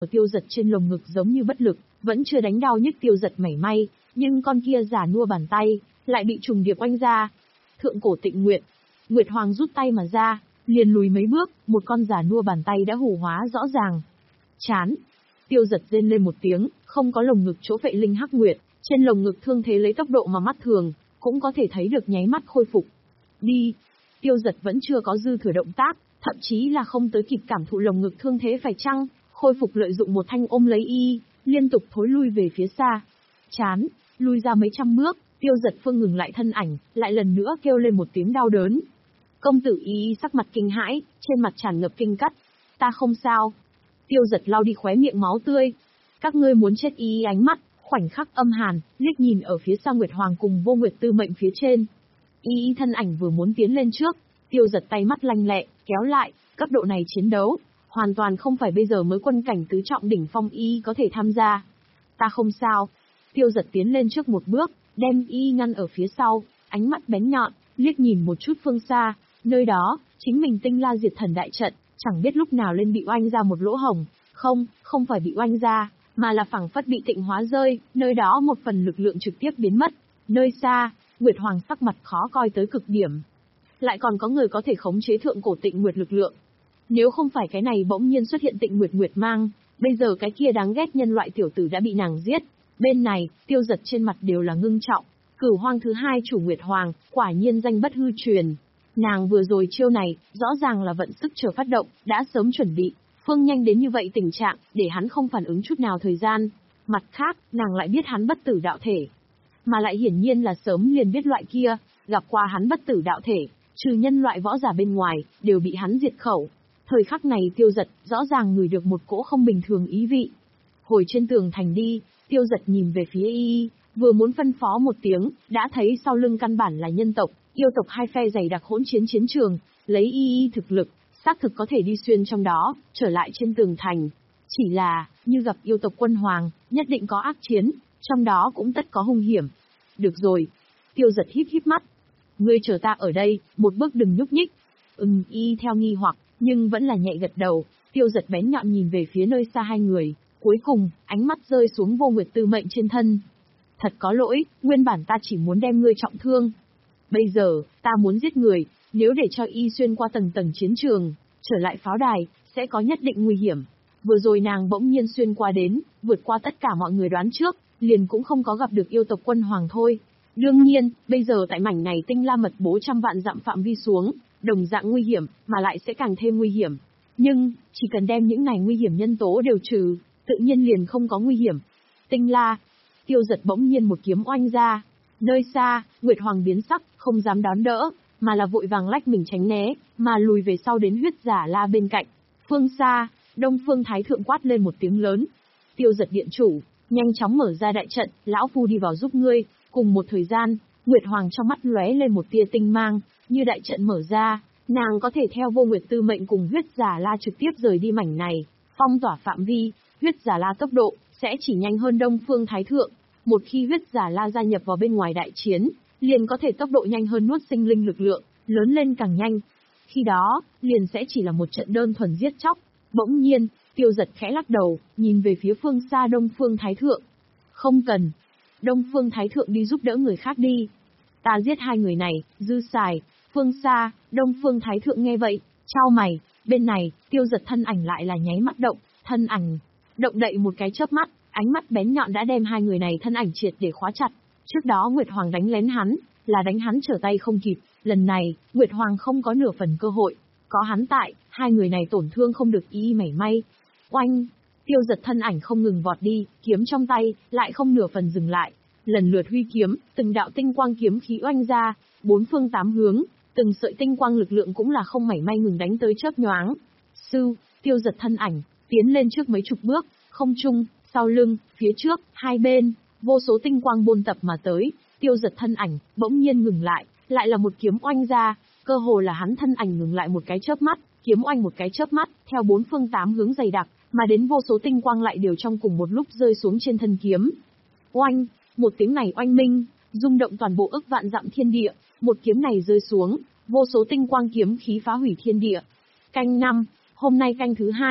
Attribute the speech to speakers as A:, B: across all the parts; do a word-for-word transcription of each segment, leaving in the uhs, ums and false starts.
A: Tiêu Giật trên lồng ngực giống như bất lực, vẫn chưa đánh đau nhức Tiêu Giật mảy may, nhưng con kia giả nua bàn tay, lại bị trùng điệp oanh ra. Thượng cổ Tịnh Nguyệt. Nguyệt Hoàng rút tay mà ra, liền lùi mấy bước, một con giả nua bàn tay đã hủ hóa rõ ràng. Chán. Tiêu Giật rên lên một tiếng, không có lồng ngực chỗ Phệ Linh Hắc Nguyệt, trên lồng ngực thương thế lấy tốc độ mà mắt thường cũng có thể thấy được nháy mắt khôi phục. Đi. Tiêu Giật vẫn chưa có dư thừa động tác, thậm chí là không tới kịp cảm thụ lồng ngực thương thế phải chăng, khôi phục lợi dụng một thanh ôm lấy y, liên tục thối lui về phía xa. Chán. Lui ra mấy trăm bước, Tiêu Giật Phương ngừng lại thân ảnh, lại lần nữa kêu lên một tiếng đau đớn. Công tử y sắc mặt kinh hãi, trên mặt tràn ngập kinh cắt. Ta không sao. Tiêu Giật lau đi khóe miệng máu tươi. Các ngươi muốn chết y ánh mắt, khoảnh khắc âm hàn, liếc nhìn ở phía xa Nguyệt Hoàng cùng Vô Nguyệt Tư Mệnh phía trên. Y thân ảnh vừa muốn tiến lên trước, Tiêu Giật tay mắt lanh lẹ, kéo lại, cấp độ này chiến đấu, hoàn toàn không phải bây giờ mới quân cảnh tứ trọng đỉnh phong y có thể tham gia. Ta không sao. Tiêu Giật tiến lên trước một bước, đem y ngăn ở phía sau, ánh mắt bén nhọn, liếc nhìn một chút phương xa, nơi đó, chính mình Tinh La Diệt Thần đại trận, chẳng biết lúc nào lên bị oanh ra một lỗ hổng, không, không phải bị oanh ra, mà là phẳng phất bị tịnh hóa rơi, nơi đó một phần lực lượng trực tiếp biến mất. Nơi xa, Nguyệt Hoàng sắc mặt khó coi tới cực điểm. Lại còn có người có thể khống chế thượng cổ Tịnh Nguyệt lực lượng. Nếu không phải cái này bỗng nhiên xuất hiện Tịnh Nguyệt Nguyệt mang, bây giờ cái kia đáng ghét nhân loại tiểu tử đã bị nàng giết. Bên này, Tiêu Giật trên mặt đều là ngưng trọng. Cửu Hoang thứ hai chủ Nguyệt Hoàng, quả nhiên danh bất hư truyền. Nàng vừa rồi chiêu này, rõ ràng là vận sức chờ phát động, đã sớm chuẩn bị. Phương nhanh đến như vậy tình trạng, để hắn không phản ứng chút nào thời gian. Mặt khác, nàng lại biết hắn bất tử đạo thể. Mà lại hiển nhiên là sớm liền biết loại kia, gặp qua hắn bất tử đạo thể, trừ nhân loại võ giả bên ngoài, đều bị hắn diệt khẩu. Thời khắc này Tiêu Giật, rõ ràng ngửi được một cỗ không bình thường ý vị. Hồi trên tường thành đi, Tiêu Giật nhìn về phía y, vừa muốn phân phó một tiếng, đã thấy sau lưng căn bản là nhân tộc, yêu tộc hai phe dày đặc hỗn chiến chiến trường, lấy y thực lực, xác thực có thể đi xuyên trong đó, trở lại trên tường thành. Chỉ là, như gặp yêu tộc quân hoàng, nhất định có ác chiến, trong đó cũng tất có hung hiểm. Được rồi. Tiêu Giật híp híp mắt. Ngươi chờ ta ở đây, một bước đừng nhúc nhích. Ừm, y theo nghi hoặc, nhưng vẫn là nhẹ gật đầu. Tiêu Giật bén nhọn nhìn về phía nơi xa hai người. Cuối cùng, ánh mắt rơi xuống Vô Nguyệt Tư Mệnh trên thân. Thật có lỗi, nguyên bản ta chỉ muốn đem ngươi trọng thương. Bây giờ, ta muốn giết người, nếu để cho y xuyên qua tầng tầng chiến trường, trở lại pháo đài, sẽ có nhất định nguy hiểm. Vừa rồi nàng bỗng nhiên xuyên qua đến, vượt qua tất cả mọi người đoán trước, liền cũng không có gặp được yêu tộc quân hoàng thôi. Đương nhiên, bây giờ tại mảnh này Tinh La mật bố trăm vạn dặm phạm vi xuống, đồng dạng nguy hiểm, mà lại sẽ càng thêm nguy hiểm. Nhưng, chỉ cần đem những này nguy hiểm nhân tố đều trừ, tự nhiên liền không có nguy hiểm. Tinh La. Tiêu Giật bỗng nhiên một kiếm oanh ra. Nơi xa, Nguyệt Hoàng biến sắc, không dám đón đỡ, mà là vội vàng lách mình tránh né, mà lùi về sau đến Huyết Giả La bên cạnh. Phương xa, Đông Phương Thái Thượng quát lên một tiếng lớn. Tiêu Giật điện chủ, nhanh chóng mở ra đại trận, lão phu đi vào giúp ngươi. Cùng một thời gian, Nguyệt Hoàng trong mắt lóe lên một tia tinh mang, như đại trận mở ra, nàng có thể theo Vô Nguyệt Tư Mệnh cùng Huyết Giả La trực tiếp rời đi mảnh này, phong tỏa phạm vi. Huyết Giả La tốc độ sẽ chỉ nhanh hơn Đông Phương Thái Thượng. Một khi Huyết Giả La gia nhập vào bên ngoài đại chiến, liền có thể tốc độ nhanh hơn nuốt sinh linh lực lượng, lớn lên càng nhanh. Khi đó, liền sẽ chỉ là một trận đơn thuần giết chóc. Bỗng nhiên, Tiêu Giật khẽ lắc đầu, nhìn về phía phương xa Đông Phương Thái Thượng. Không cần. Đông Phương Thái Thượng đi giúp đỡ người khác đi. Ta giết hai người này, dư xài. Phương xa, Đông Phương Thái Thượng nghe vậy, chau mày. Bên này, Tiêu Giật thân ảnh lại là nháy mắt động, thân ảnh động đậy một cái chớp mắt, ánh mắt bén nhọn đã đem hai người này thân ảnh triệt để khóa chặt. Trước đó Nguyệt Hoàng đánh lén hắn, là đánh hắn trở tay không kịp. Lần này, Nguyệt Hoàng không có nửa phần cơ hội. Có hắn tại, hai người này tổn thương không được y mảy may. Oanh! Tiêu Giật thân ảnh không ngừng vọt đi, kiếm trong tay, lại không nửa phần dừng lại. Lần lượt huy kiếm, từng đạo tinh quang kiếm khí oanh ra, bốn phương tám hướng, từng sợi tinh quang lực lượng cũng là không mảy may ngừng đánh tới chớp nhoáng. Sư, Tiêu Giật thân ảnh, tiến lên trước mấy chục bước, không trung, sau lưng, phía trước, hai bên, vô số tinh quang bôn tập mà tới. Tiêu Giật thân ảnh, bỗng nhiên ngừng lại, lại là một kiếm oanh ra, cơ hồ là hắn thân ảnh ngừng lại một cái chớp mắt, kiếm oanh một cái chớp mắt, theo bốn phương tám hướng dày đặc, mà đến vô số tinh quang lại đều trong cùng một lúc rơi xuống trên thân kiếm. Oanh, một tiếng này oanh minh, rung động toàn bộ ức vạn dặm thiên địa, một kiếm này rơi xuống, vô số tinh quang kiếm khí phá hủy thiên địa. Canh năm, hôm nay canh thứ hai,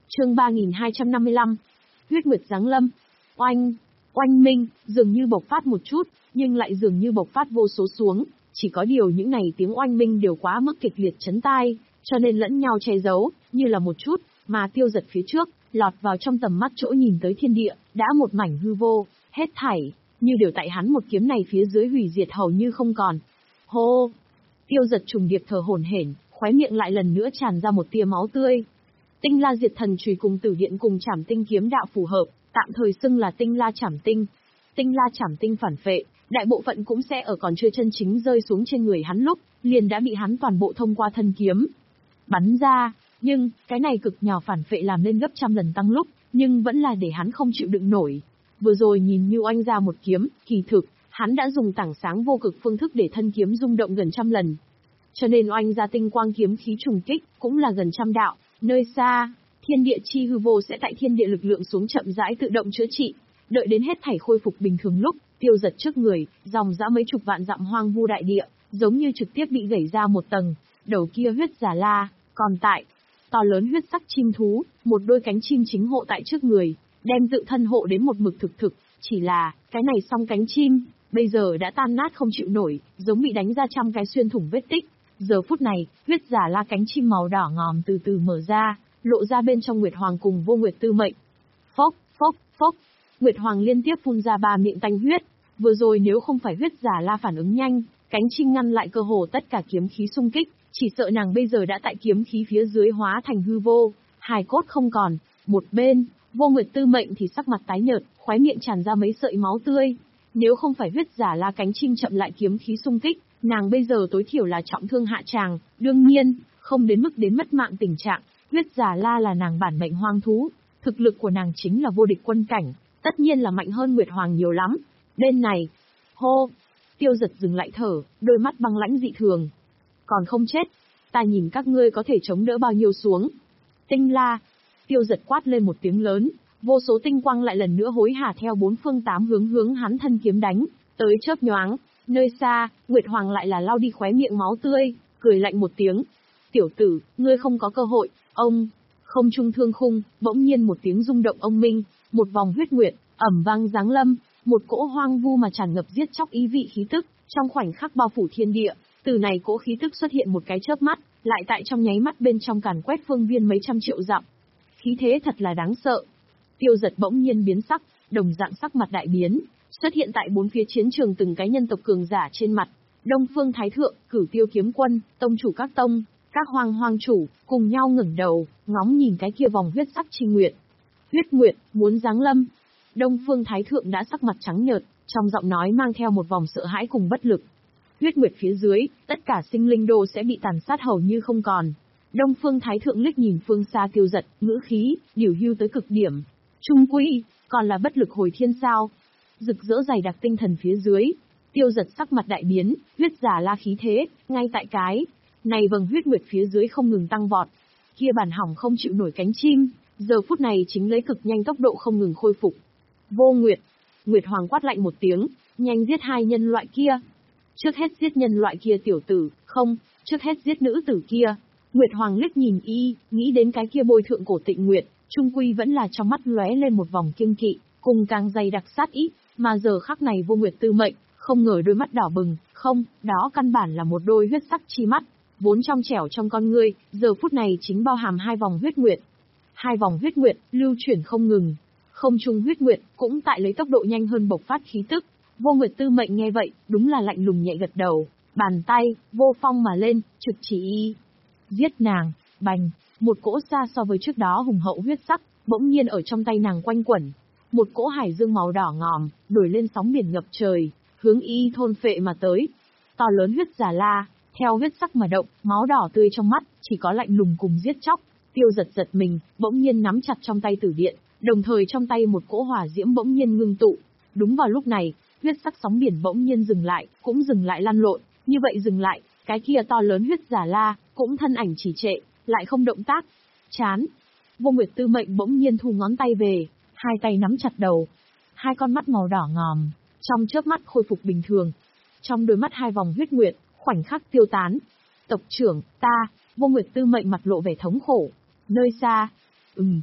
A: Chương ba nghìn hai trăm năm mươi lăm. Huyết Nguyệt giáng lâm. Oanh, oanh minh, dường như bộc phát một chút, nhưng lại dường như bộc phát vô số xuống, chỉ có điều những này tiếng oanh minh đều quá mức kịch liệt chấn tai, cho nên lẫn nhau che giấu, như là một chút, mà Tiêu Dật phía trước, lọt vào trong tầm mắt chỗ nhìn tới thiên địa, đã một mảnh hư vô, hết thảy, như đều tại hắn một kiếm này phía dưới hủy diệt hầu như không còn. Hô! Tiêu Dật trùng điệp thở hổn hển, khóe miệng lại lần nữa tràn ra một tia máu tươi. Tinh La Diệt Thần Chùy cùng Tử Điện cùng Trảm Tinh kiếm đạo phù hợp, tạm thời xưng là Tinh La Trảm Tinh. Tinh La Trảm Tinh phản phệ, đại bộ phận cũng sẽ ở còn chưa chân chính rơi xuống trên người hắn lúc, liền đã bị hắn toàn bộ thông qua thân kiếm bắn ra, nhưng cái này cực nhỏ phản phệ làm lên gấp trăm lần tăng lúc, nhưng vẫn là để hắn không chịu đựng nổi. Vừa rồi nhìn như oanh ra một kiếm, kỳ thực, hắn đã dùng tảng sáng vô cực phương thức để thân kiếm rung động gần trăm lần. Cho nên oanh ra tinh quang kiếm khí trùng kích, cũng là gần trăm đạo, nơi xa, thiên địa chi hư vô sẽ tại thiên địa lực lượng xuống chậm rãi tự động chữa trị, đợi đến hết thảy khôi phục bình thường lúc, Tiêu Dật trước người, dòng dã mấy chục vạn dặm hoang vu đại địa, giống như trực tiếp bị gãy ra một tầng, đầu kia huyết giả la, còn tại, to lớn huyết sắc chim thú, một đôi cánh chim chính hộ tại trước người, đem tự thân hộ đến một mực thực thực, chỉ là, cái này song cánh chim, bây giờ đã tan nát không chịu nổi, giống bị đánh ra trăm cái xuyên thủng vết tích. Giờ phút này, huyết giả la cánh chim màu đỏ ngòm từ từ mở ra, lộ ra bên trong Nguyệt Hoàng cùng Vô Nguyệt Tư Mệnh. Phốc, phốc, phốc, Nguyệt Hoàng liên tiếp phun ra ba miệng tanh huyết, vừa rồi nếu không phải huyết giả la phản ứng nhanh, cánh chim ngăn lại cơ hồ tất cả kiếm khí xung kích, chỉ sợ nàng bây giờ đã tại kiếm khí phía dưới hóa thành hư vô, hài cốt không còn. Một bên, Vô Nguyệt Tư Mệnh thì sắc mặt tái nhợt, khóe miệng tràn ra mấy sợi máu tươi. Nếu không phải huyết giả la cánh chim chậm lại kiếm khí xung kích, nàng bây giờ tối thiểu là trọng thương hạ tràng, đương nhiên, không đến mức đến mất mạng tình trạng. Huyết giả la là nàng bản mệnh hoang thú, thực lực của nàng chính là vô địch quân cảnh, tất nhiên là mạnh hơn Nguyệt Hoàng nhiều lắm. Bên này, hô, Tiêu Dật dừng lại thở, đôi mắt băng lãnh dị thường. Còn không chết, ta nhìn các ngươi có thể chống đỡ bao nhiêu xuống. Tinh La, Tiêu Dật quát lên một tiếng lớn, vô số tinh quang lại lần nữa hối hả theo bốn phương tám hướng hướng hắn thân kiếm đánh, tới chớp nhoáng. Nơi xa, Nguyệt Hoàng lại là lau đi khóe miệng máu tươi, cười lạnh một tiếng. Tiểu tử, ngươi không có cơ hội, ông. Không trung thương khung, bỗng nhiên một tiếng rung động ông minh, một vòng huyết nguyệt, ẩm vang giáng lâm, một cỗ hoang vu mà tràn ngập giết chóc ý vị khí tức, trong khoảnh khắc bao phủ thiên địa, từ này cỗ khí tức xuất hiện một cái chớp mắt, lại tại trong nháy mắt bên trong càn quét phương viên mấy trăm triệu dặm. Khí thế thật là đáng sợ. Tiêu Dật bỗng nhiên biến sắc, đồng dạng sắc mặt đại biến, xuất hiện tại bốn phía chiến trường từng cái nhân tộc cường giả trên mặt. Đông Phương Thái Thượng, Cửu Tiêu Kiếm Quân, tông chủ các tông, các hoang hoang chủ, cùng nhau ngẩng đầu, ngóng nhìn cái kia vòng huyết sắc chi nguyệt. Huyết nguyệt, muốn giáng lâm. Đông Phương Thái Thượng đã sắc mặt trắng nhợt, trong giọng nói mang theo một vòng sợ hãi cùng bất lực. Huyết nguyệt phía dưới, tất cả sinh linh đô sẽ bị tàn sát hầu như không còn. Đông Phương Thái Thượng liếc nhìn phương xa Tiêu Dật, ngữ khí, điều hưu tới cực điểm. Trung quy, còn là bất lực hồi thiên sao. Rực rỡ dày đặc tinh thần phía dưới, Tiêu Dật sắc mặt đại biến, huyết giả la khí thế, ngay tại cái này vầng huyết nguyệt phía dưới không ngừng tăng vọt. Kia bản hỏng không chịu nổi cánh chim, giờ phút này chính lấy cực nhanh tốc độ không ngừng khôi phục. Vô Nguyệt, Nguyệt Hoàng quát lạnh một tiếng, nhanh giết hai nhân loại kia. Trước hết giết nhân loại kia tiểu tử, không, trước hết giết nữ tử kia. Nguyệt Hoàng liếc nhìn y, nghĩ đến cái kia bôi thượng cổ Tịnh Nguyệt, trung quy vẫn là trong mắt lóe lên một vòng kiêng kỵ, cùng càng dày đặc sát ý, mà giờ khắc này Vô Nguyệt Tư Mệnh, không ngờ đôi mắt đỏ bừng, không, đó căn bản là một đôi huyết sắc chi mắt, vốn trong trẻo trong con ngươi, giờ phút này chính bao hàm hai vòng huyết nguyệt. Hai vòng huyết nguyệt, lưu chuyển không ngừng. Không trung huyết nguyệt, cũng tại lấy tốc độ nhanh hơn bộc phát khí tức. Vô Nguyệt Tư Mệnh nghe vậy, đúng là lạnh lùng nhẹ gật đầu, bàn tay, vô phong mà lên, trực chỉ y. Giết nàng, bành, một cỗ xa so với trước đó hùng hậu huyết sắc, bỗng nhiên ở trong tay nàng quanh quẩn. Một cỗ hải dương màu đỏ ngòm, nổi lên sóng biển ngập trời, hướng y thôn phệ mà tới. To lớn huyết giả la, theo huyết sắc mà động, máu đỏ tươi trong mắt, chỉ có lạnh lùng cùng giết chóc. Tiêu Dật giật mình, bỗng nhiên nắm chặt trong tay tử điện, đồng thời trong tay một cỗ hỏa diễm bỗng nhiên ngưng tụ. Đúng vào lúc này, huyết sắc sóng biển bỗng nhiên dừng lại, cũng dừng lại lăn lộn, như vậy dừng lại, cái kia to lớn huyết giả la, cũng thân ảnh chỉ trệ, lại không động tác. Chán. Vô Nguyệt Tư Mệnh bỗng nhiên thu ngón tay về, hai tay nắm chặt đầu. Hai con mắt màu đỏ ngòm, trong chớp mắt khôi phục bình thường. Trong đôi mắt hai vòng huyết nguyệt, khoảnh khắc tiêu tán. Tộc trưởng, ta, Vô Nguyệt Tư Mệnh mặt lộ vẻ thống khổ. Nơi xa, ừm,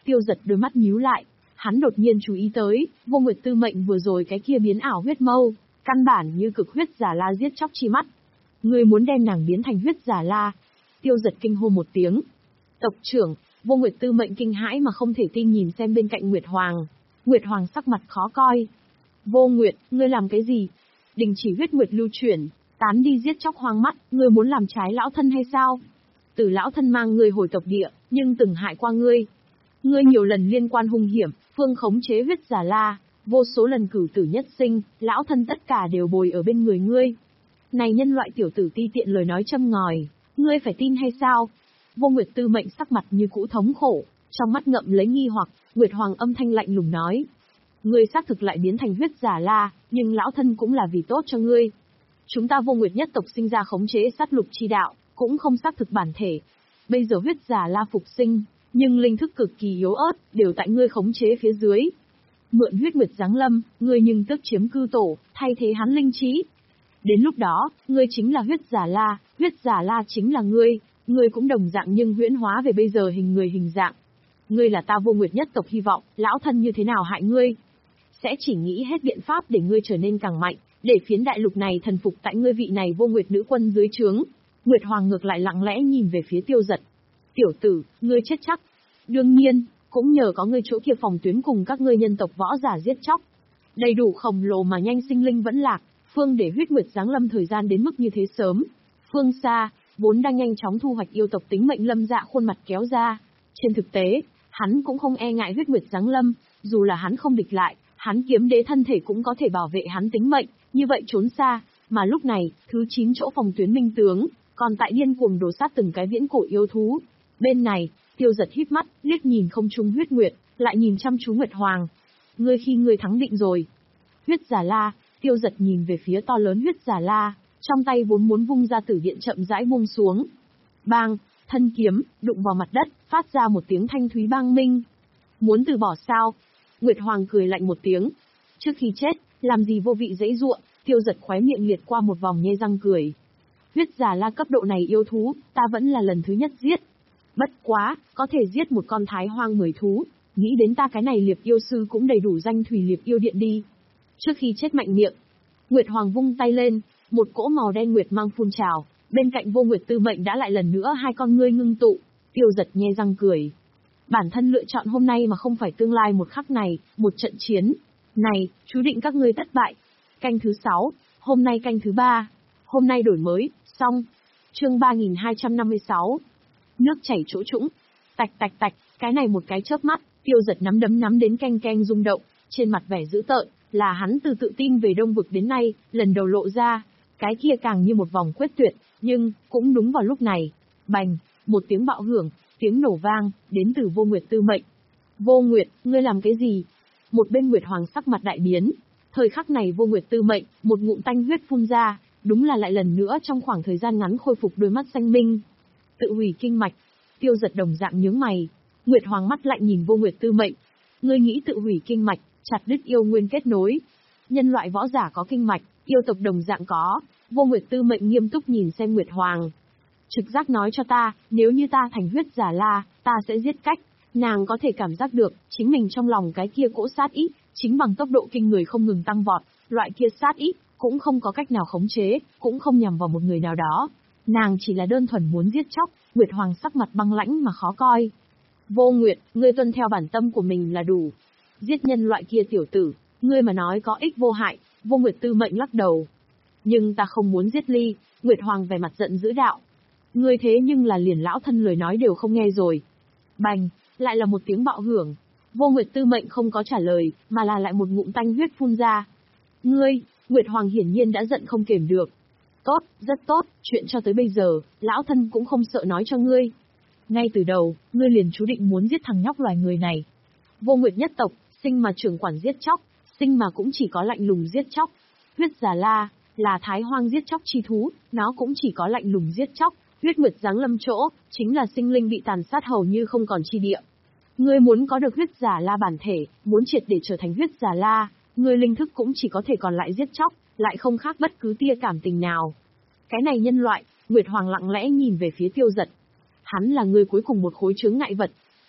A: Tiêu Giật đôi mắt nhíu lại, hắn đột nhiên chú ý tới, Vô Nguyệt Tư Mệnh vừa rồi cái kia biến ảo huyết mâu, căn bản như cực huyết giả la giết chóc chi mắt. Ngươi muốn đem nàng biến thành huyết giả la? Tiêu Giật kinh hô một tiếng. Tộc trưởng, Vô Nguyệt Tư Mệnh kinh hãi mà không thể tin nhìn xem bên cạnh Nguyệt Hoàng. Nguyệt Hoàng sắc mặt khó coi. Vô Nguyệt, ngươi làm cái gì? Đình chỉ huyết nguyệt lưu chuyển, tán đi giết chóc hoang mắt, ngươi muốn làm trái lão thân hay sao? Từ lão thân mang ngươi hồi tộc địa, nhưng từng hại qua ngươi. Ngươi nhiều lần liên quan hung hiểm, phương khống chế huyết giả la, vô số lần cử tử nhất sinh, lão thân tất cả đều bồi ở bên người ngươi. Này nhân loại tiểu tử ti tiện lời nói châm ngòi, ngươi phải tin hay sao? Vô Nguyệt Tư Mệnh sắc mặt như cũ thống khổ, trong mắt ngậm lấy nghi hoặc, Nguyệt Hoàng âm thanh lạnh lùng nói. Ngươi xác thực lại biến thành huyết giả la, nhưng lão thân cũng là vì tốt cho ngươi. Chúng ta Vô Nguyệt nhất tộc sinh ra khống chế sát lục chi đạo, cũng không xác thực bản thể. Bây giờ huyết giả la phục sinh, nhưng linh thức cực kỳ yếu ớt, đều tại ngươi khống chế phía dưới. Mượn huyết nguyệt giáng lâm, ngươi nhưng tức chiếm cư tổ, thay thế hắn linh trí. Đến lúc đó, ngươi chính là huyết giả la, huyết giả la chính là ngươi, ngươi cũng đồng dạng nhưng huyễn hóa về bây giờ hình người hình dạng. Ngươi là ta Vô Nguyệt nhất tộc hy vọng, lão thân như thế nào hại ngươi? Sẽ chỉ nghĩ hết biện pháp để ngươi trở nên càng mạnh, để phiến đại lục này thần phục tại ngươi vị này Vô Nguyệt nữ quân dưới trướng. Nguyệt Hoàng ngược lại lặng lẽ nhìn về phía Tiêu Giật. Tiểu tử, ngươi chết chắc. Đương nhiên, cũng nhờ có ngươi chỗ kia phòng tuyến cùng các ngươi nhân tộc võ giả giết chóc. Đầy đủ khổng lồ mà nhanh sinh linh vẫn lạc, phương để huyết nguyệt giáng lâm thời gian đến mức như thế sớm. Phương xa, vốn đang nhanh chóng thu hoạch yêu tộc tính mệnh lâm dạ khuôn mặt kéo ra. Trên thực tế, hắn cũng không e ngại huyết nguyệt giáng lâm, dù là hắn không địch lại, hắn kiếm đế thân thể cũng có thể bảo vệ hắn tính mệnh, như vậy trốn xa. Mà lúc này, thứ chín chỗ phòng tuyến minh tướng, còn tại điên cuồng đổ sát từng cái viễn cổ yêu thú. Bên này, Tiêu Giật híp mắt, liếc nhìn không trung huyết nguyệt, lại nhìn chăm chú Nguyệt Hoàng. Ngươi khi ngươi thắng định rồi. Huyết giả la, Tiêu Giật nhìn về phía to lớn huyết giả la, trong tay vốn muốn vung ra tử điện chậm rãi buông xuống. Bang, thân kiếm, đụng vào mặt đất, phát ra một tiếng thanh thúy bang minh. Muốn từ bỏ sao? Nguyệt Hoàng cười lạnh một tiếng. Trước khi chết, làm gì vô vị dãy ruộng, Tiêu Giật khóe miệng liệt qua một vòng nhe răng cười. Huyết giả la cấp độ này yêu thú, ta vẫn là lần thứ nhất giết. Bất quá, có thể giết một con thái hoang mười thú, nghĩ đến ta cái này liệp yêu sư cũng đầy đủ danh thủy liệp yêu điện đi. Trước khi chết mạnh miệng, Nguyệt Hoàng vung tay lên, một cỗ màu đen nguyệt mang phun trào, bên cạnh Vô Nguyệt Tư Mệnh đã lại lần nữa hai con ngươi ngưng tụ. Tiêu Giật nhe răng cười. Bản thân lựa chọn hôm nay mà không phải tương lai một khắc này, một trận chiến này, chú định các ngươi thất bại. Canh thứ sáu, hôm nay canh thứ ba. Hôm nay đổi mới, xong. Chương ba nghìn hai trăm năm mươi sáu. Nước chảy chỗ trũng. Tạch tạch tạch, cái này một cái chớp mắt, Tiêu Giật nắm đấm nắm đến canh canh rung động, trên mặt vẻ dữ tợn, là hắn từ tự tin về Đông vực đến nay, lần đầu lộ ra, cái kia càng như một vòng quyết tuyệt, nhưng, cũng đúng vào lúc này, bành, một tiếng bạo hưởng, tiếng nổ vang, đến từ Vô Nguyệt Tư Mệnh. Vô Nguyệt, ngươi làm cái gì? Một bên Nguyệt Hoàng sắc mặt đại biến, thời khắc này Vô Nguyệt Tư Mệnh, một ngụm tanh huyết phun ra, đúng là lại lần nữa trong khoảng thời gian ngắn khôi phục đôi mắt xanh minh. Tự hủy kinh mạch. Tiêu Giật đồng dạng nhướng mày. Nguyệt Hoàng mắt lạnh nhìn Vô Nguyệt Tư Mệnh. Ngươi nghĩ tự hủy kinh mạch, chặt đứt yêu nguyên kết nối. Nhân loại võ giả có kinh mạch, yêu tộc đồng dạng có. Vô Nguyệt Tư Mệnh nghiêm túc nhìn xem Nguyệt Hoàng. Trực giác nói cho ta, nếu như ta thành huyết giả la, ta sẽ giết cách. Nàng có thể cảm giác được, chính mình trong lòng cái kia cỗ sát ý, chính bằng tốc độ kinh người không ngừng tăng vọt, loại kia sát ý, cũng không có cách nào khống chế, cũng không nhằm vào một người nào đó. Nàng chỉ là đơn thuần muốn giết chóc. Nguyệt Hoàng sắc mặt băng lãnh mà khó coi. Vô Nguyệt, ngươi tuân theo bản tâm của mình là đủ. Giết nhân loại kia tiểu tử, ngươi mà nói có ích vô hại. Vô Nguyệt Tư Mệnh lắc đầu. Nhưng ta không muốn giết Ly. Nguyệt Hoàng vẻ mặt giận dữ đạo. Ngươi thế nhưng là liền lão thân lời nói đều không nghe rồi. Bành, lại là một tiếng bạo hưởng. Vô Nguyệt Tư Mệnh không có trả lời, mà là lại một ngụm tanh huyết phun ra. Ngươi, Nguyệt Hoàng hiển nhiên đã giận không kềm được. Tốt, rất tốt, chuyện cho tới bây giờ, lão thân cũng không sợ nói cho ngươi. Ngay từ đầu, ngươi liền chú định muốn giết thằng nhóc loài người này. Vô Nguyệt nhất tộc, sinh mà trưởng quản giết chóc, sinh mà cũng chỉ có lạnh lùng giết chóc. Huyết giả la, là thái hoang giết chóc chi thú, nó cũng chỉ có lạnh lùng giết chóc. Huyết nguyệt giáng lâm chỗ, chính là sinh linh bị tàn sát hầu như không còn chi địa. Ngươi muốn có được huyết giả la bản thể, muốn triệt để trở thành huyết giả la, ngươi linh thức cũng chỉ có thể còn lại giết chóc, lại không khác bất cứ tia cảm tình nào. Cái này nhân loại, Nguyệt Hoàng lặng lẽ nhìn về phía Tiêu Giật. Hắn là người cuối cùng một khối chướng ngại vật.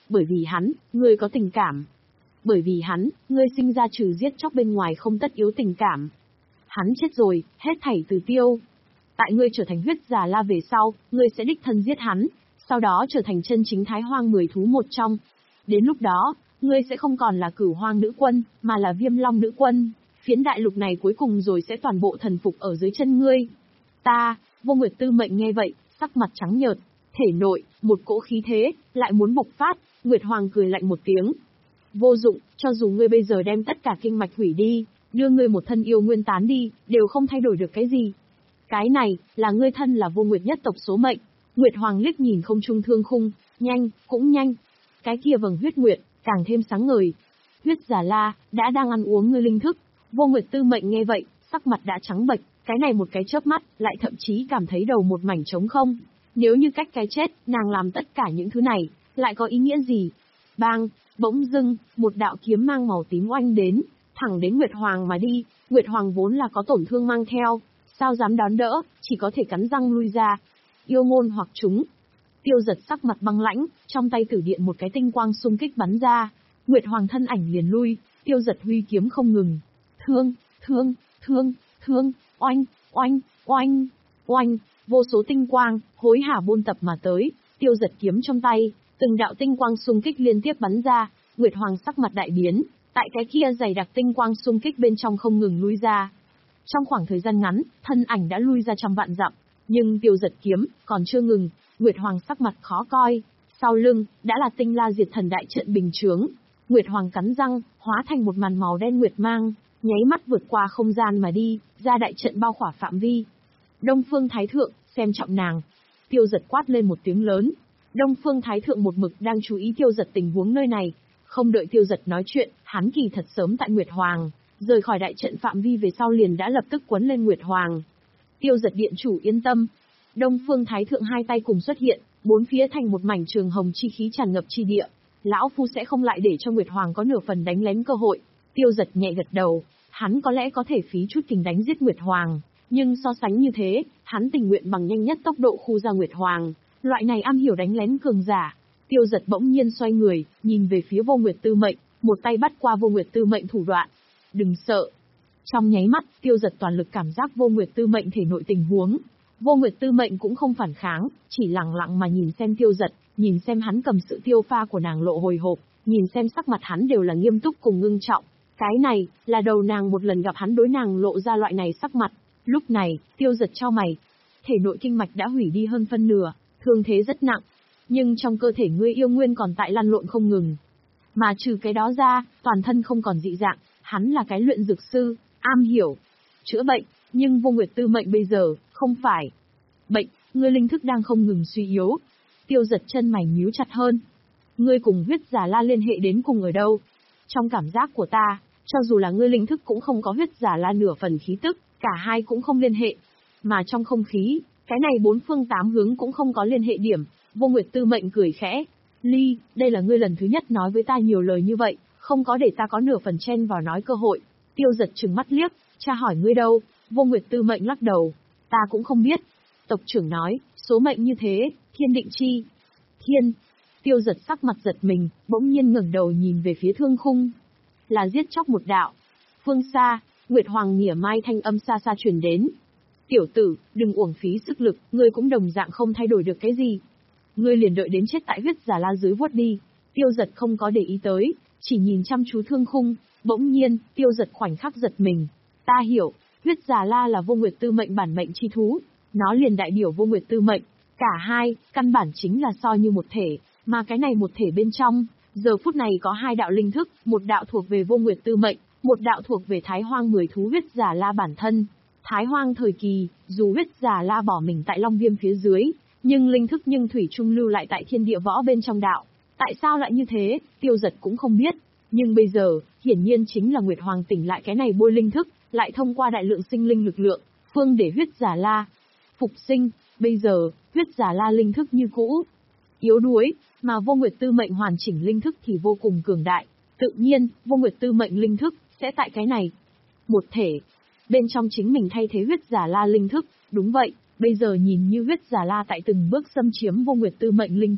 A: Bởi vì hắn, ngươi có tình cảm. Bởi vì hắn, ngươi sinh ra trừ giết chóc bên ngoài không tất yếu tình cảm. Hắn chết rồi, hết thảy từ tiêu. Tại ngươi trở thành huyết giả la về sau, ngươi sẽ đích thân giết hắn, sau đó trở thành chân chính thái hoang mười thú một trong. Đến lúc đó, ngươi sẽ không còn là cửu hoang nữ quân, mà là viêm long nữ quân. Phiến đại lục này cuối cùng rồi sẽ toàn bộ thần phục ở dưới chân ngươi. Ta, Vô Nguyệt Tư Mệnh nghe vậy, sắc mặt trắng nhợt, thể nội, một cỗ khí thế, lại muốn bộc phát. Nguyệt Hoàng cười lạnh một tiếng. Vô dụng, cho dù ngươi bây giờ đem tất cả kinh mạch hủy đi, đưa ngươi một thân yêu nguyên tán đi, đều không thay đổi được cái gì. Cái này, là ngươi thân là Vô Nguyệt nhất tộc số mệnh. Nguyệt Hoàng liếc nhìn không trung thương khung, nhanh, cũng nhanh. Cái kia vầng huyết nguyệt, càng thêm sáng ngời. Huyết giả la, đã đang ăn uống ngươi linh thức. Vô Nguyệt Tư Mệnh nghe vậy, sắc mặt đã trắng bệch, cái này một cái chớp mắt, lại thậm chí cảm thấy đầu một mảnh trống không. Nếu như cách cái chết, nàng làm tất cả những thứ này, lại có ý nghĩa gì? Bang, bỗng dưng, một đạo kiếm mang màu tím oanh đến, thẳng đến Nguyệt Hoàng mà đi. Nguyệt Hoàng vốn là có tổn thương mang theo, sao dám đón đỡ, chỉ có thể cắn răng lui ra. Yêu ngôn hoặc chúng. Tiêu Giật sắc mặt băng lãnh, trong tay tử điện một cái tinh quang xung kích bắn ra. Nguyệt Hoàng thân ảnh liền lui, Tiêu Giật huy kiếm không ngừng. Thương, thương, thương, thương, oanh, oanh, oanh, oanh, vô số tinh quang, hối hả buôn tập mà tới. Tiêu Giật kiếm trong tay, từng đạo tinh quang xung kích liên tiếp bắn ra. Nguyệt Hoàng sắc mặt đại biến, tại cái kia dày đặc tinh quang xung kích bên trong không ngừng lui ra. Trong khoảng thời gian ngắn, thân ảnh đã lui ra trăm vạn dặm, nhưng Tiêu Giật kiếm còn chưa ngừng. Nguyệt Hoàng sắc mặt khó coi, sau lưng đã là Tinh La Diệt Thần đại trận bình chướng. Nguyệt Hoàng cắn răng, hóa thành một màn màu đen nguyệt mang, nháy mắt vượt qua không gian mà đi, ra đại trận bao khỏa phạm vi. Đông Phương Thái Thượng, xem trọng nàng. Tiêu Giật quát lên một tiếng lớn. Đông Phương Thái Thượng một mực đang chú ý Tiêu Giật tình huống nơi này, không đợi Tiêu Giật nói chuyện, hắn kỳ thật sớm tại Nguyệt Hoàng, rời khỏi đại trận phạm vi về sau liền đã lập tức quấn lên Nguyệt Hoàng. Tiêu Giật điện chủ yên tâm. Đông Phương Thái Thượng hai tay cùng xuất hiện, bốn phía thành một mảnh trường hồng chi khí tràn ngập chi địa. Lão phu sẽ không lại để cho Nguyệt Hoàng có nửa phần đánh lén cơ hội. Tiêu Giật nhẹ gật đầu, hắn có lẽ có thể phí chút kình đánh giết Nguyệt Hoàng, nhưng so sánh như thế, hắn tình nguyện bằng nhanh nhất tốc độ khu ra Nguyệt Hoàng, loại này am hiểu đánh lén cường giả. Tiêu Giật bỗng nhiên xoay người, nhìn về phía Vô Nguyệt Tư Mệnh, một tay bắt qua Vô Nguyệt Tư Mệnh thủ đoạn. Đừng sợ. Trong nháy mắt, Tiêu Giật toàn lực cảm giác Vô Nguyệt Tư Mệnh thể nội tình huống. Vô Nguyệt Tư Mệnh cũng không phản kháng, chỉ lặng lặng mà nhìn xem Tiêu Giật, nhìn xem hắn cầm sự tiêu pha của nàng lộ hồi hộp, nhìn xem sắc mặt hắn đều là nghiêm túc cùng ngưng trọng. Cái này, là đầu nàng một lần gặp hắn đối nàng lộ ra loại này sắc mặt. Lúc này, Tiêu Giật chau mày. Thể nội kinh mạch đã hủy đi hơn phân nửa, thương thế rất nặng. Nhưng trong cơ thể ngươi yêu nguyên còn tại lăn lộn không ngừng. Mà trừ cái đó ra, toàn thân không còn dị dạng, hắn là cái luyện dược sư, am hiểu chữa bệnh, nhưng Vô Nguyệt Tư Mệnh bây giờ, không phải bệnh, ngươi linh thức đang không ngừng suy yếu. Tiêu Giật chân mày nhíu chặt hơn. Ngươi cùng huyết giả la liên hệ đến cùng ở đâu? Trong cảm giác của ta, cho dù là ngươi linh thức cũng không có huyết giả la nửa phần khí tức, cả hai cũng không liên hệ. Mà trong không khí, cái này bốn phương tám hướng cũng không có liên hệ điểm. Vô Nguyệt Tư Mệnh cười khẽ. Ly, đây là ngươi lần thứ nhất nói với ta nhiều lời như vậy, không có để ta có nửa phần chen vào nói cơ hội. Tiêu Giật trừng mắt liếc, cha hỏi ngươi đâu? Vô Nguyệt Tư Mệnh lắc đầu. Ta cũng không biết. Tộc trưởng nói, số mệnh như thế, thiên định chi. Thiên. Tiêu Giật sắc mặt giật mình, bỗng nhiên ngẩng đầu nhìn về phía thương khung. Là giết chóc một đạo. Phương xa, Nguyệt Hoàng mỉa mai thanh âm xa xa truyền đến. Tiểu tử, đừng uổng phí sức lực, ngươi cũng đồng dạng không thay đổi được cái gì. Ngươi liền đợi đến chết tại huyết giả la dưới vuốt đi. Tiêu Giật không có để ý tới, chỉ nhìn chăm chú thương khung. Bỗng nhiên, Tiêu Giật khoảnh khắc giật mình. Ta hiểu, huyết giả la là Vô Nguyệt Tư Mệnh bản mệnh chi thú, nó liền đại biểu Vô Nguyệt Tư Mệnh. Cả hai, căn bản chính là so như một thể, mà cái này một thể bên trong, giờ phút này có hai đạo linh thức, một đạo thuộc về Vô Nguyệt Tư Mệnh, một đạo thuộc về Thái Hoang mười thú huyết giả la bản thân. Thái Hoang thời kỳ, dù huyết giả la bỏ mình tại Long Viêm phía dưới, nhưng linh thức nhưng thủy chung lưu lại tại thiên địa võ bên trong đạo. Tại sao lại như thế, Tiêu Giật cũng không biết. Nhưng bây giờ, hiển nhiên chính là Nguyệt Hoàng tỉnh lại cái này bôi linh thức, lại thông qua đại lượng sinh linh lực lượng, phương để huyết giả la phục sinh. Bây giờ, huyết giả la linh thức như cũ, yếu đuối, mà Vô Nguyệt Tư Mệnh hoàn chỉnh linh thức thì vô cùng cường đại. Tự nhiên, Vô Nguyệt Tư Mệnh linh thức sẽ tại cái này một thể bên trong chính mình thay thế huyết giả la linh thức. Đúng vậy, bây giờ nhìn như huyết giả la tại từng bước xâm chiếm Vô Nguyệt Tư Mệnh linh thức,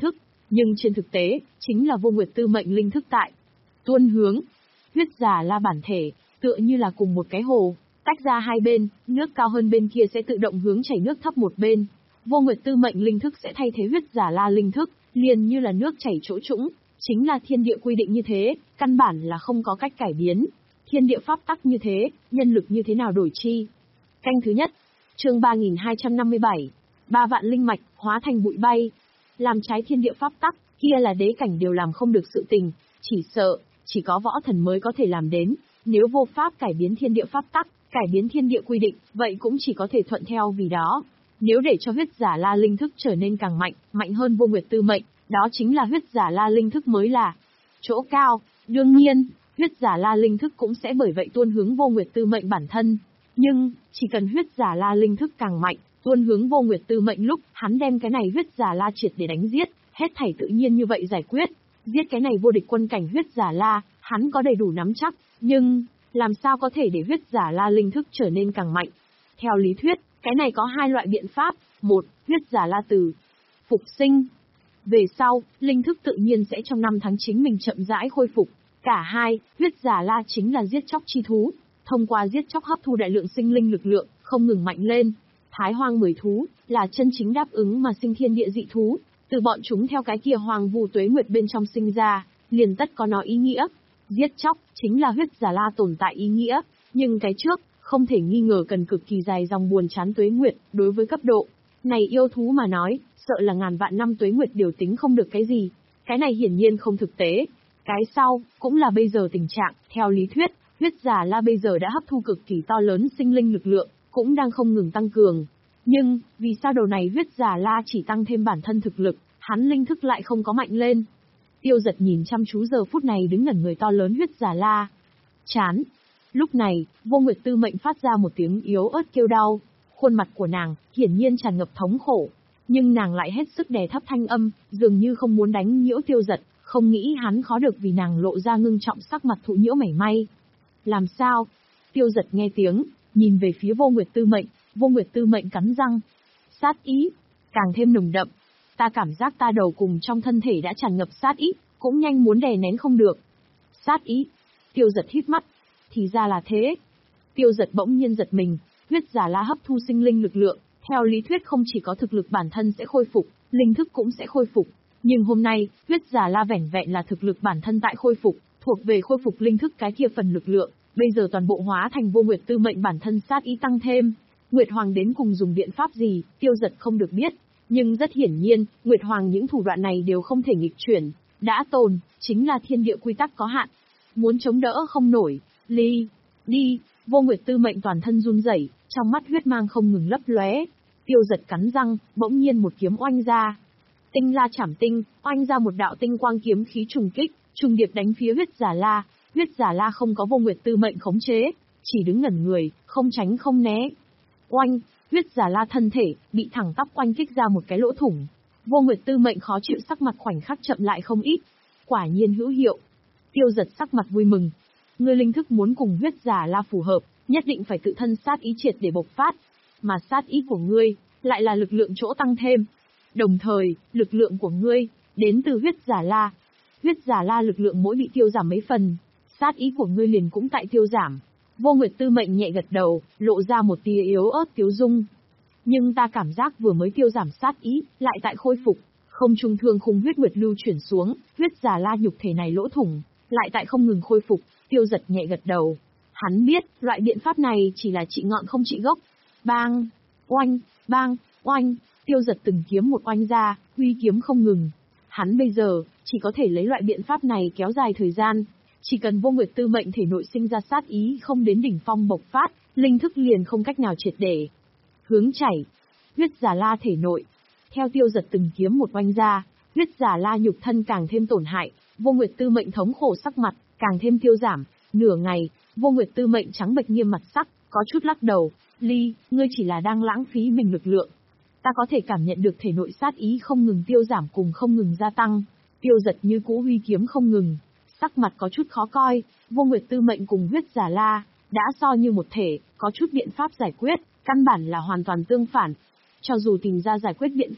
A: Nhưng trên thực tế, chính là Vô Nguyệt Tư mệnh linh thức tại tuôn hướng. Huyết Già La bản thể, tựa như là cùng một cái hồ, tách ra hai bên, nước cao hơn bên kia sẽ tự động hướng chảy nước thấp một bên. Vô Nguyệt Tư mệnh linh thức sẽ thay thế Huyết Già La linh thức, liền như là nước chảy chỗ trũng, chính là thiên địa quy định như thế, căn bản là không có cách cải biến. Thiên địa pháp tắc như thế, nhân lực như thế nào đổi chi? Canh thứ nhất, chương ba nghìn hai trăm năm mươi bảy, ba vạn linh mạch, hóa thành bụi bay. Làm trái thiên địa pháp tắc, kia là đế cảnh đều làm không được sự tình, chỉ sợ, chỉ có võ thần mới có thể làm đến. Nếu vô pháp cải biến thiên địa pháp tắc, cải biến thiên địa quy định, vậy cũng chỉ có thể thuận theo vì đó. Nếu để cho Huyết Giả La linh thức trở nên càng mạnh, mạnh hơn Vô Nguyệt Tư mệnh, đó chính là Huyết Giả La linh thức mới là chỗ cao. Đương nhiên, Huyết Giả La linh thức cũng sẽ bởi vậy tuôn hướng Vô Nguyệt Tư mệnh bản thân. Nhưng, chỉ cần Huyết Giả La linh thức càng mạnh, tuôn hướng Vô Nguyệt Tư mệnh lúc, hắn đem cái này Huyết Giả La triệt để đánh giết, hết thảy tự nhiên như vậy giải quyết. Giết cái này vô địch quân cảnh Huyết Giả La, hắn có đầy đủ nắm chắc, nhưng, làm sao có thể để Huyết Giả La linh thức trở nên càng mạnh? Theo lý thuyết, cái này có hai loại biện pháp. Một, Huyết Giả La từ phục sinh. Về sau, linh thức tự nhiên sẽ trong năm tháng chính mình chậm rãi khôi phục. Cả hai, Huyết Giả La chính là giết chóc chi thú, thông qua giết chóc hấp thu đại lượng sinh linh lực lượng, không ngừng mạnh lên. Thái hoang mười thú, là chân chính đáp ứng mà sinh thiên địa dị thú, từ bọn chúng theo cái kia hoàng vu tuế nguyệt bên trong sinh ra, liền tất có nó ý nghĩa. Giết chóc, chính là Huyết Giả La tồn tại ý nghĩa, nhưng cái trước, không thể nghi ngờ cần cực kỳ dài dòng buồn chán tuế nguyệt, đối với cấp độ này yêu thú mà nói, sợ là ngàn vạn năm tuế nguyệt đều tính không được cái gì. Cái này hiển nhiên không thực tế. Cái sau, cũng là bây giờ tình trạng, theo lý thuyết, Huyết Giả La bây giờ đã hấp thu cực kỳ to lớn sinh linh lực lượng, cũng đang không ngừng tăng cường. Nhưng, vì sao đầu này Huyết Giả La chỉ tăng thêm bản thân thực lực, hắn linh thức lại không có mạnh lên? Tiêu Giật nhìn chăm chú giờ phút này đứng ngẩn người to lớn Huyết Giả La. Chán. Lúc này, Vô Nguyệt Tư mệnh phát ra một tiếng yếu ớt kêu đau. Khuôn mặt của nàng, hiển nhiên tràn ngập thống khổ. Nhưng nàng lại hết sức đè thấp thanh âm, dường như không muốn đánh nhiễu Tiêu Giật, không nghĩ hắn khó được vì nàng lộ ra ngưng trọng sắc mặt thụ nhiễu mảy may. Làm sao? Tiêu Giật nghe tiếng, nhìn về phía Vô Nguyệt Tư mệnh, Vô Nguyệt Tư mệnh cắn răng. Sát ý, càng thêm nồng đậm. Ta cảm giác ta đầu cùng trong thân thể đã tràn ngập sát ý, cũng nhanh muốn đè nén không được. Sát ý. Tiêu Giật híp mắt. Thì ra là thế. Tiêu Giật bỗng nhiên giật mình, Huyết Giả La hấp thu sinh linh lực lượng, theo lý thuyết không chỉ có thực lực bản thân sẽ khôi phục, linh thức cũng sẽ khôi phục. Nhưng hôm nay, Huyết Giả La vẻn vẹn là thực lực bản thân tại khôi phục, thuộc về khôi phục linh thức cái kia phần lực lượng, bây giờ toàn bộ hóa thành Vô Nguyệt Tư mệnh bản thân sát ý tăng thêm. Nguyệt Hoàng đến cùng dùng biện pháp gì, Tiêu Giật không được biết, nhưng rất hiển nhiên, Nguyệt Hoàng những thủ đoạn này đều không thể nghịch chuyển, đã tồn, chính là thiên địa quy tắc có hạn. Muốn chống đỡ không nổi, ly, đi, Vô Nguyệt Tư mệnh toàn thân run rẩy, trong mắt huyết mang không ngừng lấp lóe. Tiêu Giật cắn răng, bỗng nhiên một kiếm oanh ra. Tinh La Chảm Tinh, oanh ra một đạo tinh quang kiếm khí trùng kích, trùng điệp đánh phía Huyết Giả La. Huyết Giả La không có Vô Nguyệt Tư mệnh khống chế, chỉ đứng ngẩn người, không tránh không né. Oanh, Huyết Giả La thân thể bị thẳng tắp oanh kích ra một cái lỗ thủng. Vô Nguyệt Tư mệnh khó chịu, sắc mặt khoảnh khắc chậm lại không ít. Quả nhiên hữu hiệu. Tiêu Giật sắc mặt vui mừng. Ngươi linh thức muốn cùng Huyết Giả La phù hợp, nhất định phải tự thân sát ý triệt để bộc phát, mà sát ý của ngươi lại là lực lượng chỗ tăng thêm. Đồng thời, lực lượng của ngươi đến từ Huyết Giả La. Huyết Giả La lực lượng mỗi bị tiêu giảm mấy phần, sát ý của ngươi liền cũng tại tiêu giảm. Vô Nguyệt Tư mệnh nhẹ gật đầu, lộ ra một tia yếu ớt tiếu dung. Nhưng ta cảm giác vừa mới tiêu giảm sát ý, lại tại khôi phục, không trung thương khung huyết nguyệt lưu chuyển xuống, Huyết Giả La nhục thể này lỗ thủng, lại tại không ngừng khôi phục. Tiêu Giật nhẹ gật đầu. Hắn biết, loại biện pháp này chỉ là trị ngọn không trị gốc. Bang, oanh, bang, oanh, Tiêu Giật từng kiếm một oanh ra, huy kiếm không ngừng. Hắn bây giờ, chỉ có thể lấy loại biện pháp này kéo dài thời gian. Chỉ cần Vô Nguyệt Tư mệnh thể nội sinh ra sát ý không đến đỉnh phong bộc phát, linh thức liền không cách nào triệt để hướng chảy. Huyết Giả La thể nội. Theo Tiêu Giật từng kiếm một oanh ra, Huyết Giả La nhục thân càng thêm tổn hại, Vô Nguyệt Tư mệnh thống khổ sắc mặt càng thêm tiêu giảm. Nửa ngày, Vô Nguyệt Tư mệnh trắng bệch nghiêm mặt sắc, có chút lắc đầu. Ly, ngươi chỉ là đang lãng phí mình lực lượng. Ta có thể cảm nhận được thể nội sát ý không ngừng tiêu giảm cùng không ngừng gia tăng. Tiêu Giật như cũ huy kiếm không ngừng, sắc mặt có chút khó coi. Vô Nguyệt Tư mệnh cùng Huyết Giả La đã so như một thể, có chút biện pháp giải quyết, căn bản là hoàn toàn tương phản. Cho dù tìm ra giải quyết biện pháp,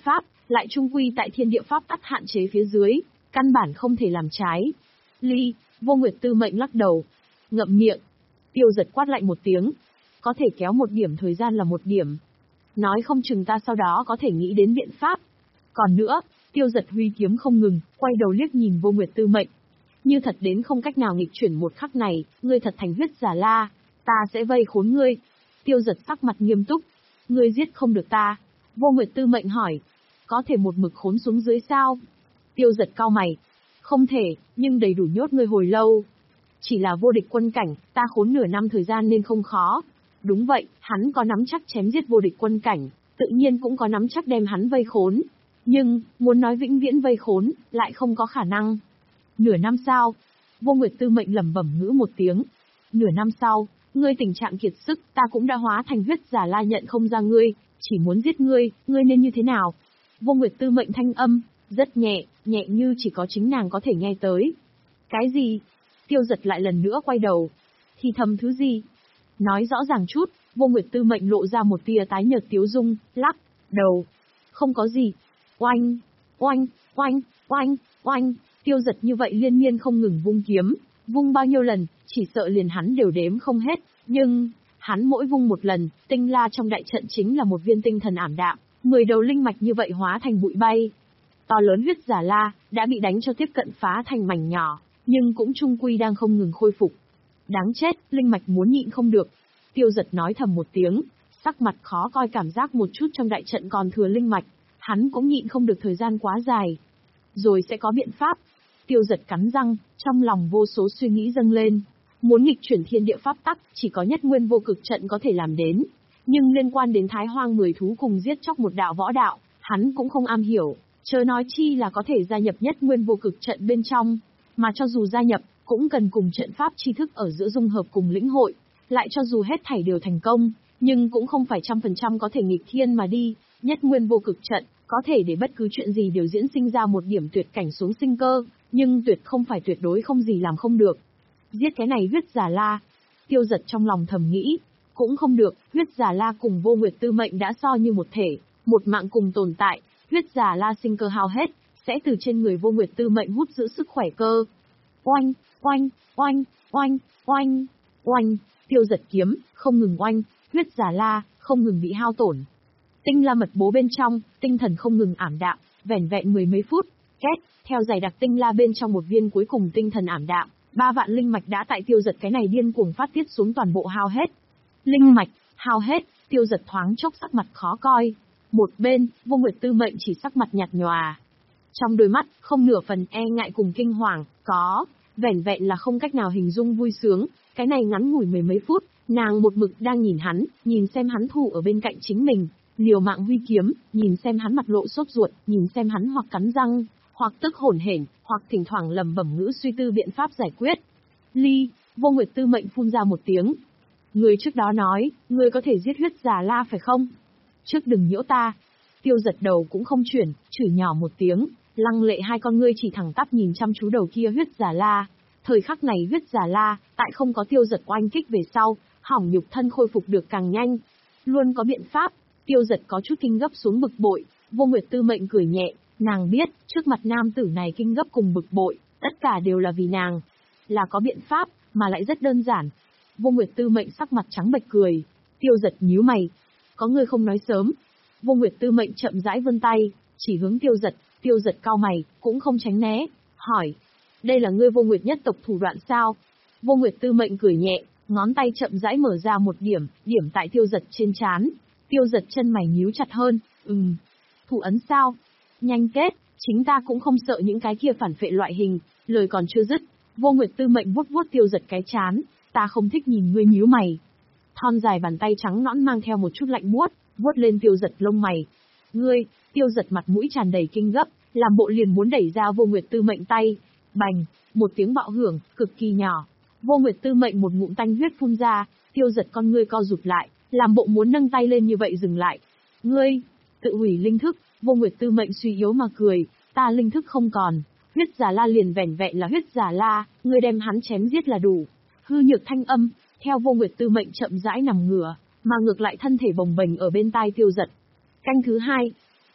A: lại trung quy tại thiên địa pháp tắc hạn chế phía dưới, căn bản không thể làm trái. Ly, Vô Nguyệt Tư Mệnh lắc đầu. Ngậm miệng. Tiêu Giật quát lạnh một tiếng. Có thể kéo một điểm thời gian là một điểm. Nói không chừng ta sau đó có thể nghĩ đến biện pháp. Còn nữa, Tiêu Giật huy kiếm không ngừng, quay đầu liếc nhìn Vô Nguyệt Tư Mệnh. Như thật đến không cách nào nghịch chuyển một khắc này, ngươi thật thành huyết giả la, ta sẽ vây khốn ngươi. Tiêu Giật sắc mặt nghiêm túc. Ngươi giết không được ta. Vô Nguyệt Tư Mệnh hỏi. Có thể một mực khốn xuống dưới sao? Tiêu Giật cau mày. Không thể, nhưng đầy đủ nhốt ngươi hồi lâu. Chỉ là vô địch quân cảnh, ta khốn nửa năm thời gian nên không khó. Đúng vậy, hắn có nắm chắc chém giết vô địch quân cảnh, tự nhiên cũng có nắm chắc đem hắn vây khốn. Nhưng, muốn nói vĩnh viễn vây khốn, lại không có khả năng. Nửa năm sau, Vô Nguyệt Tư Mệnh lẩm bẩm ngữ một tiếng. Nửa năm sau, ngươi tình trạng kiệt sức, ta cũng đã hóa thành huyết giả la nhận không ra ngươi, chỉ muốn giết ngươi, ngươi nên như thế nào? Vô Nguyệt Tư Mệnh thanh âm, rất nhẹ, nhẹ như chỉ có chính nàng có thể nghe tới. Cái gì? Tiêu Giật lại lần nữa quay đầu. Thì thầm thứ gì? Nói rõ ràng chút, Vô Nguyệt Tư Mệnh lộ ra một tia tái nhợt tiếu dung, lắc đầu. Không có gì. Oanh, oanh, oanh, oanh, oanh. Tiêu Giật như vậy liên miên không ngừng vung kiếm, vung bao nhiêu lần, chỉ sợ liền hắn đều đếm không hết, nhưng hắn mỗi vung một lần, tinh la trong đại trận chính là một viên tinh thần ảm đạm, mười đầu linh mạch như vậy hóa thành bụi bay. To lớn huyết giả la đã bị đánh cho tiếp cận phá thành mảnh nhỏ, nhưng cũng trung quy đang không ngừng khôi phục. Đáng chết, linh mạch muốn nhịn không được. Tiêu Giật nói thầm một tiếng, sắc mặt khó coi, cảm giác một chút trong đại trận còn thừa linh mạch, hắn cũng nhịn không được thời gian quá dài. Rồi sẽ có biện pháp. Tiêu Giật cắn răng, trong lòng vô số suy nghĩ dâng lên. Muốn nghịch chuyển thiên địa pháp tắc, chỉ có nhất nguyên vô cực trận có thể làm đến. Nhưng liên quan đến Thái Hoang mười thú cùng giết chóc một đạo võ đạo, hắn cũng không am hiểu, chớ nói chi là có thể gia nhập nhất nguyên vô cực trận bên trong. Mà cho dù gia nhập, cũng cần cùng trận pháp tri thức ở giữa dung hợp cùng lĩnh hội. Lại cho dù hết thảy đều thành công, nhưng cũng không phải trăm phần trăm có thể nghịch thiên mà đi. Nhất nguyên vô cực trận, có thể để bất cứ chuyện gì đều diễn sinh ra một điểm tuyệt cảnh xuống sinh cơ, nhưng tuyệt không phải tuyệt đối không gì làm không được. Giết cái này huyết giả la. Tiêu Giật trong lòng thầm nghĩ, cũng không được, huyết giả la cùng Vô Nguyệt Tư Mệnh đã so như một thể, một mạng cùng tồn tại, huyết giả la sinh cơ hao hết, sẽ từ trên người Vô Nguyệt Tư Mệnh hút giữ sức khỏe cơ. Oanh, oanh, oanh, oanh, oanh, oanh, Tiêu Giật kiếm, không ngừng oanh, huyết giả la, không ngừng bị hao tổn. Tinh la mật bố bên trong, tinh thần không ngừng ảm đạm, vẻn vẹn mười mấy phút, két, theo dày đặc tinh la bên trong một viên cuối cùng tinh thần ảm đạm, ba vạn linh mạch đã tại Tiêu Giật cái này điên cuồng phát tiết xuống toàn bộ hao hết. Linh mạch, hao hết, Tiêu Giật thoáng chốc sắc mặt khó coi. Một bên, Vô Nguyệt Tư Mệnh chỉ sắc mặt nhạt nhòa. Trong đôi mắt, không nửa phần e ngại cùng kinh hoàng, có, vẻn vẹn là không cách nào hình dung vui sướng, cái này ngắn ngủi mười mấy phút, nàng một mực đang nhìn hắn, nhìn xem hắn thủ ở bên cạnh chính mình, liều mạng huy kiếm, nhìn xem hắn mặt lộ sốt ruột, nhìn xem hắn hoặc cắn răng, hoặc tức hổn hển, hoặc thỉnh thoảng lẩm bẩm ngữ suy tư biện pháp giải quyết. Ly, Vô Nguyệt Tư Mệnh phun ra một tiếng. Người trước đó nói, người có thể giết huyết giả la phải không? Trước đừng nhiễu ta. Tiêu Giật đầu cũng không chuyển, chửi nhỏ một tiếng, lăng lệ hai con ngươi chỉ thẳng tắp nhìn chăm chú đầu kia huyết giả la. Thời khắc này huyết giả la, tại không có Tiêu Giật oanh kích về sau, hỏng nhục thân khôi phục được càng nhanh. Luôn có biện pháp. Tiêu Giật có chút kinh gấp xuống bực bội. Vô Nguyệt Tư Mệnh cười nhẹ, nàng biết, trước mặt nam tử này kinh gấp cùng bực bội, tất cả đều là vì nàng. Là có biện pháp, mà lại rất đơn giản. Vô Nguyệt Tư Mệnh sắc mặt trắng bệch cười. Tiêu Giật nhíu mày. Có người không nói sớm. Vô Nguyệt Tư Mệnh chậm rãi vươn tay, chỉ hướng Tiêu Giật. Tiêu Giật cau mày, cũng không tránh né, hỏi. Đây là ngươi Vô Nguyệt nhất tộc thủ đoạn sao? Vô Nguyệt Tư Mệnh cười nhẹ, ngón tay chậm rãi mở ra một điểm, điểm tại Tiêu Giật trên trán. Tiêu Giật chân mày nhíu chặt hơn, ừm. Thủ ấn sao? Nhanh kết, chính ta cũng không sợ những cái kia phản phệ loại hình, lời còn chưa dứt. Vô Nguyệt Tư Mệnh vuốt vuốt Tiêu Giật cái trán, ta không thích nhìn ngươi nhíu mày. Thon dài bàn tay trắng nõn mang theo một chút lạnh buốt, vuốt lên Tiêu Giật lông mày. Ngươi, Tiêu Giật mặt mũi tràn đầy kinh gấp, làm bộ liền muốn đẩy ra Vô Nguyệt Tư Mệnh tay. Bành, một tiếng bạo hưởng, cực kỳ nhỏ. Vô Nguyệt Tư Mệnh một ngụm tanh huyết phun ra, Tiêu Giật con ngươi co rụt lại, làm bộ muốn nâng tay lên như vậy dừng lại. Ngươi, tự hủy linh thức, Vô Nguyệt Tư Mệnh suy yếu mà cười, ta linh thức không còn, huyết giả la liền vẻn vẹn là huyết giả la, ngươi đem hắn chém giết là đủ. Hư nhược thanh âm, theo Vô Nguyệt Tư Mệnh chậm rãi nằm ngửa, mà ngược lại thân thể bồng bềnh ở bên tai Tiêu Giật. Canh thứ hai,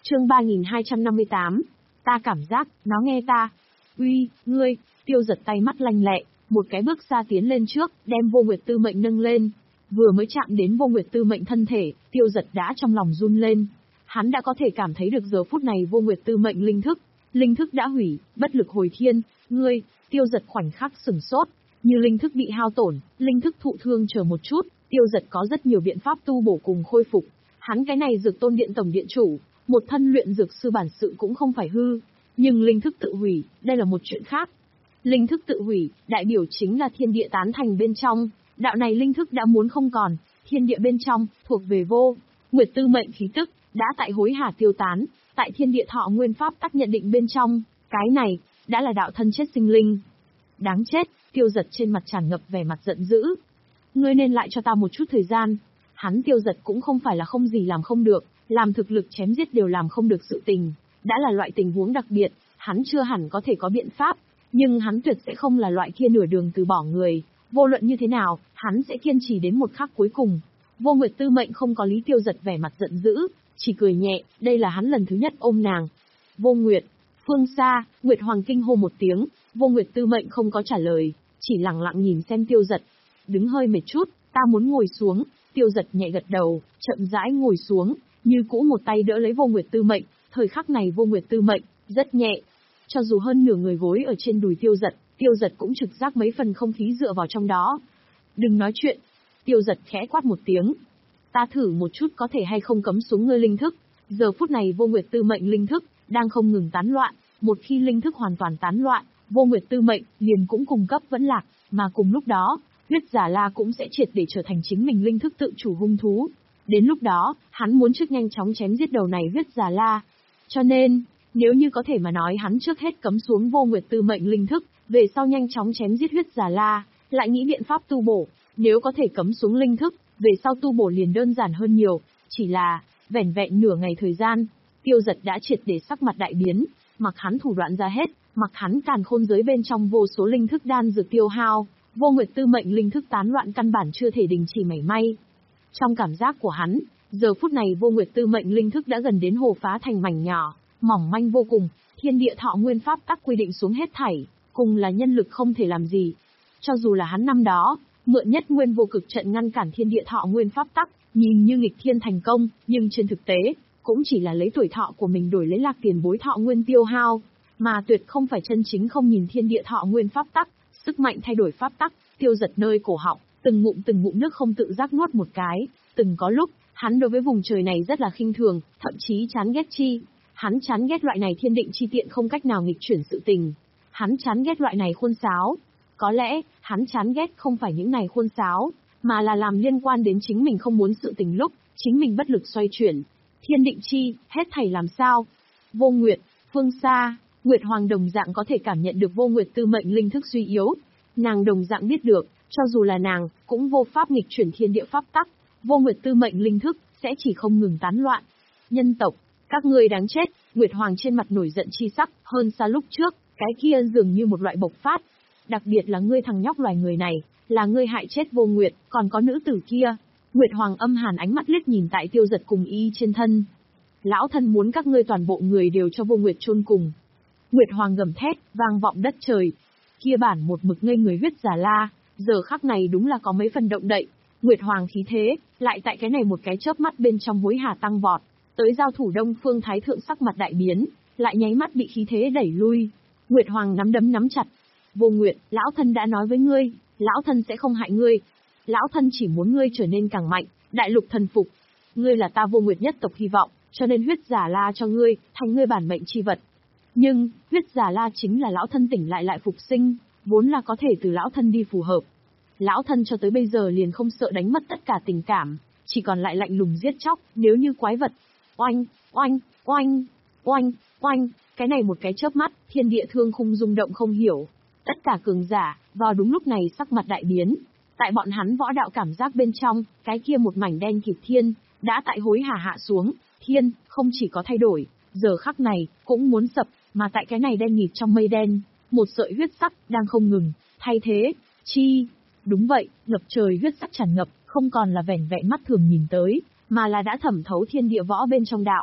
A: Chương ba nghìn hai trăm năm mươi tám. Ta cảm giác, nó nghe ta. Uy, ngươi, Tiêu Giật tay mắt lanh lẹ, một cái bước xa tiến lên trước, đem Vô Nguyệt Tư Mệnh nâng lên. Vừa mới chạm đến Vô Nguyệt Tư Mệnh thân thể, Tiêu Giật đã trong lòng run lên. Hắn đã có thể cảm thấy được giờ phút này Vô Nguyệt Tư Mệnh linh thức, linh thức đã hủy, bất lực hồi thiên. Ngươi, Tiêu Giật khoảnh khắc sửng sốt, như linh thức bị hao tổn, linh thức thụ thương chờ một chút, Tiêu Giật có rất nhiều biện pháp tu bổ cùng khôi phục. Hắn cái này Dược Tôn Điện tổng điện chủ, một thân luyện dược sư bản sự cũng không phải hư, nhưng linh thức tự hủy, đây là một chuyện khác. Linh thức tự hủy, đại biểu chính là thiên địa tán thành bên trong, đạo này linh thức đã muốn không còn, thiên địa bên trong, thuộc về Vô Nguyệt Tư Mệnh khí tức, đã tại hối hả tiêu tán, tại thiên địa thọ nguyên pháp tắc nhận định bên trong, cái này, đã là đạo thân chết sinh linh. Đáng chết, Tiêu Giật trên mặt tràn ngập vẻ mặt giận dữ. Ngươi nên lại cho ta một chút thời gian. Hắn Tiêu Giật cũng không phải là không gì làm không được, làm thực lực chém giết đều làm không được sự tình, đã là loại tình huống đặc biệt, hắn chưa hẳn có thể có biện pháp, nhưng hắn tuyệt sẽ không là loại kia nửa đường từ bỏ người, vô luận như thế nào, hắn sẽ kiên trì đến một khắc cuối cùng. Vô Nguyệt Tư Mệnh không có lý Tiêu Giật vẻ mặt giận dữ, chỉ cười nhẹ, đây là hắn lần thứ nhất ôm nàng. Vô Nguyệt, phương xa, Nguyệt Hoàng kinh hô một tiếng, Vô Nguyệt Tư Mệnh không có trả lời, chỉ lặng lặng nhìn xem Tiêu Giật. Đứng hơi mệt chút, ta muốn ngồi xuống. Tiêu Giật nhẹ gật đầu, chậm rãi ngồi xuống, như cũ một tay đỡ lấy Vô Nguyệt Tư Mệnh, thời khắc này Vô Nguyệt Tư Mệnh rất nhẹ, cho dù hơn nửa người gối ở trên đùi Tiêu Giật, Tiêu Giật cũng trực giác mấy phần không khí dựa vào trong đó. Đừng nói chuyện. Tiêu Giật khẽ quát một tiếng. Ta thử một chút có thể hay không cấm xuống ngươi linh thức. Giờ phút này Vô Nguyệt Tư Mệnh linh thức đang không ngừng tán loạn, một khi linh thức hoàn toàn tán loạn, Vô Nguyệt Tư Mệnh liền cũng cung cấp vẫn lạc, mà cùng lúc đó, Huyết Giả La cũng sẽ triệt để trở thành chính mình linh thức tự chủ hung thú. Đến lúc đó, hắn muốn trước nhanh chóng chém giết đầu này Huyết Giả La. Cho nên, nếu như có thể mà nói hắn trước hết cấm xuống Vô Nguyệt Tư Mệnh linh thức, về sau nhanh chóng chém giết Huyết Giả La, lại nghĩ biện pháp tu bổ, nếu có thể cấm xuống linh thức, về sau tu bổ liền đơn giản hơn nhiều, chỉ là, vẻn vẹn nửa ngày thời gian, Tiêu Giật đã triệt để sắc mặt đại biến, mặc hắn thủ đoạn ra hết, mặc hắn càn khôn giới bên trong vô số linh thức đan dược tiêu hao, Vô Nguyệt Tư Mệnh linh thức tán loạn căn bản chưa thể đình chỉ mảy may. Trong cảm giác của hắn, giờ phút này Vô Nguyệt Tư Mệnh linh thức đã gần đến hồ phá thành mảnh nhỏ, mỏng manh vô cùng, thiên địa thọ nguyên pháp tắc quy định xuống hết thảy, cùng là nhân lực không thể làm gì. Cho dù là hắn năm đó, mượn nhất nguyên vô cực trận ngăn cản thiên địa thọ nguyên pháp tắc, nhìn như nghịch thiên thành công, nhưng trên thực tế, cũng chỉ là lấy tuổi thọ của mình đổi lấy lạc tiền bối thọ nguyên tiêu hao, mà tuyệt không phải chân chính không nhìn thiên địa thọ nguyên pháp tắc, sức mạnh thay đổi pháp tắc. Tiêu Giật nơi cổ họng, từng ngụm từng ngụm nước không tự giác nuốt một cái, từng có lúc, hắn đối với vùng trời này rất là khinh thường, thậm chí chán ghét chi. Hắn chán ghét loại này thiên định chi tiện không cách nào nghịch chuyển sự tình. Hắn chán ghét loại này khuôn sáo. Có lẽ, hắn chán ghét không phải những này khuôn sáo, mà là làm liên quan đến chính mình không muốn sự tình lúc, chính mình bất lực xoay chuyển. Thiên định chi, hết thảy làm sao? Vô Nguyệt, phương xa, Nguyệt Hoàng đồng dạng có thể cảm nhận được Vô Nguyệt Tư Mệnh linh thức suy yếu. Nàng đồng dạng biết được, cho dù là nàng, cũng vô pháp nghịch chuyển thiên địa pháp tắc, Vô Nguyệt Tư Mệnh linh thức sẽ chỉ không ngừng tán loạn. Nhân tộc, các ngươi đáng chết. Nguyệt Hoàng trên mặt nổi giận chi sắc, hơn xa lúc trước, cái kia dường như một loại bộc phát. Đặc biệt là ngươi thằng nhóc loài người này, là ngươi hại chết Vô Nguyệt, còn có nữ tử kia. Nguyệt Hoàng âm hàn ánh mắt liếc nhìn tại Tiêu Giật cùng y trên thân. Lão thân muốn các ngươi toàn bộ người đều cho Vô Nguyệt chôn cùng. Nguyệt Hoàng gầm thét, vang vọng đất trời. Kia bản một mực ngây người Huyết Giả La, giờ khắc này đúng là có mấy phần động đậy. Nguyệt Hoàng khí thế, lại tại cái này một cái chớp mắt bên trong hối hả tăng vọt, tới giao thủ Đông Phương Thái Thượng sắc mặt đại biến, lại nháy mắt bị khí thế đẩy lui. Nguyệt Hoàng nắm đấm nắm chặt. Vô Nguyệt, lão thân đã nói với ngươi, lão thân sẽ không hại ngươi. Lão thân chỉ muốn ngươi trở nên càng mạnh, đại lục thần phục. Ngươi là ta Vô Nguyệt nhất tộc hy vọng, cho nên Huyết Giả La cho ngươi, thành ngươi bản mệnh chi vật. Nhưng, Huyết Giả La chính là lão thân tỉnh lại lại phục sinh, vốn là có thể từ lão thân đi phù hợp. Lão thân cho tới bây giờ liền không sợ đánh mất tất cả tình cảm, chỉ còn lại lạnh lùng giết chóc, nếu như quái vật. Oanh, oanh, oanh, oanh, oanh, cái này một cái chớp mắt, thiên địa thương khung rung động không hiểu. Tất cả cường giả, vào đúng lúc này sắc mặt đại biến. Tại bọn hắn võ đạo cảm giác bên trong, cái kia một mảnh đen kịt thiên, đã tại hối hả hạ xuống, thiên, không chỉ có thay đổi, giờ khắc này, cũng muốn sập, mà tại cái này đen nghịt trong mây đen, một sợi huyết sắc, đang không ngừng, thay thế, chi. Đúng vậy, ngập trời huyết sắc tràn ngập, không còn là vẻn vẹn mắt thường nhìn tới, mà là đã thẩm thấu thiên địa võ bên trong đạo.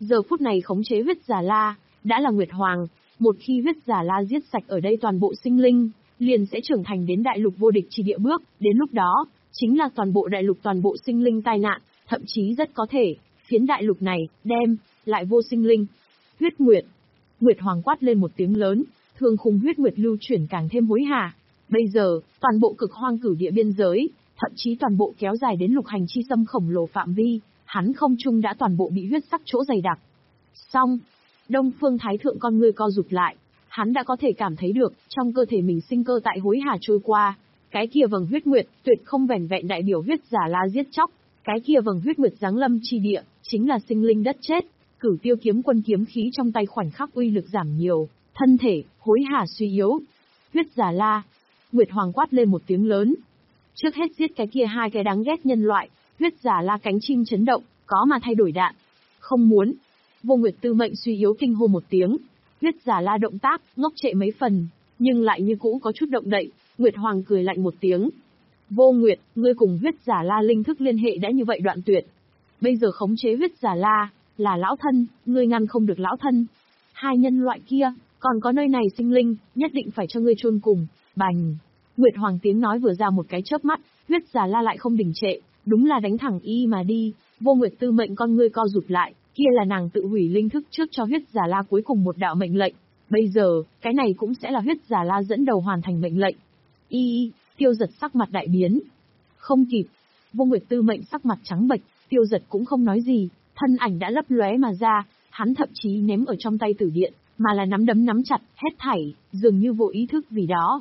A: Giờ phút này khống chế huyết giả la, đã là Nguyệt Hoàng, một khi huyết giả la giết sạch ở đây toàn bộ sinh linh, liền sẽ trưởng thành đến đại lục vô địch chi địa bước, đến lúc đó, chính là toàn bộ đại lục toàn bộ sinh linh tai nạn, thậm chí rất có thể, phiến đại lục này, đem, lại vô sinh linh. Huyết Nguyệt. Nguyệt Hoàng quát lên một tiếng lớn, thương khung huyết nguyệt lưu chuyển càng thêm hối hả. Bây giờ, toàn bộ cực hoang cửu địa biên giới, thậm chí toàn bộ kéo dài đến lục hành chi xâm khổng lồ phạm vi, hắn không trung đã toàn bộ bị huyết sắc chỗ dày đặc. Xong, Đông Phương Thái Thượng con ngươi co rụt lại, hắn đã có thể cảm thấy được, trong cơ thể mình sinh cơ tại hối hả trôi qua, cái kia vầng huyết nguyệt, tuyệt không vẻn vẹn đại biểu huyết giả la giết chóc, cái kia vầng huyết nguyệt giáng lâm chi địa, chính là sinh linh đất chết. Cửu Tiêu kiếm quân kiếm khí trong tay khoảnh khắc uy lực giảm nhiều, thân thể hối hả suy yếu. Huyết giả la. Nguyệt Hoàng quát lên một tiếng lớn. Trước hết giết cái kia hai cái đáng ghét nhân loại, huyết giả la cánh chim chấn động, có mà thay đổi đạn. Không muốn. Vô Nguyệt Tư Mệnh suy yếu kinh hô một tiếng. Huyết giả la động tác, ngốc trệ mấy phần, nhưng lại như cũ có chút động đậy. Nguyệt Hoàng cười lạnh một tiếng. Vô Nguyệt, ngươi cùng huyết giả la linh thức liên hệ đã như vậy đoạn tuyệt. Bây giờ khống chế huyết giả la, là lão thân, ngươi ngăn không được lão thân. Hai nhân loại kia, còn có nơi này sinh linh, nhất định phải cho ngươi chôn cùng. Bành. Nguyệt Hoàng tiếng nói vừa ra một cái chớp mắt, huyết giả la lại không đình trệ, đúng là đánh thẳng y mà đi. Vô Nguyệt Tư Mệnh con ngươi co rụt lại, kia là nàng tự hủy linh thức trước cho huyết giả la cuối cùng một đạo mệnh lệnh. Bây giờ, cái này cũng sẽ là huyết giả la dẫn đầu hoàn thành mệnh lệnh. Y, Tiêu Giật sắc mặt đại biến. Không kịp. Vô Nguyệt Tư Mệnh sắc mặt trắng bệch, Tiêu Giật cũng không nói gì, thân ảnh đã lấp lóe mà ra, hắn thậm chí ném ở trong tay tử điện, mà là nắm đấm nắm chặt, hét thảy, dường như vô ý thức vì đó.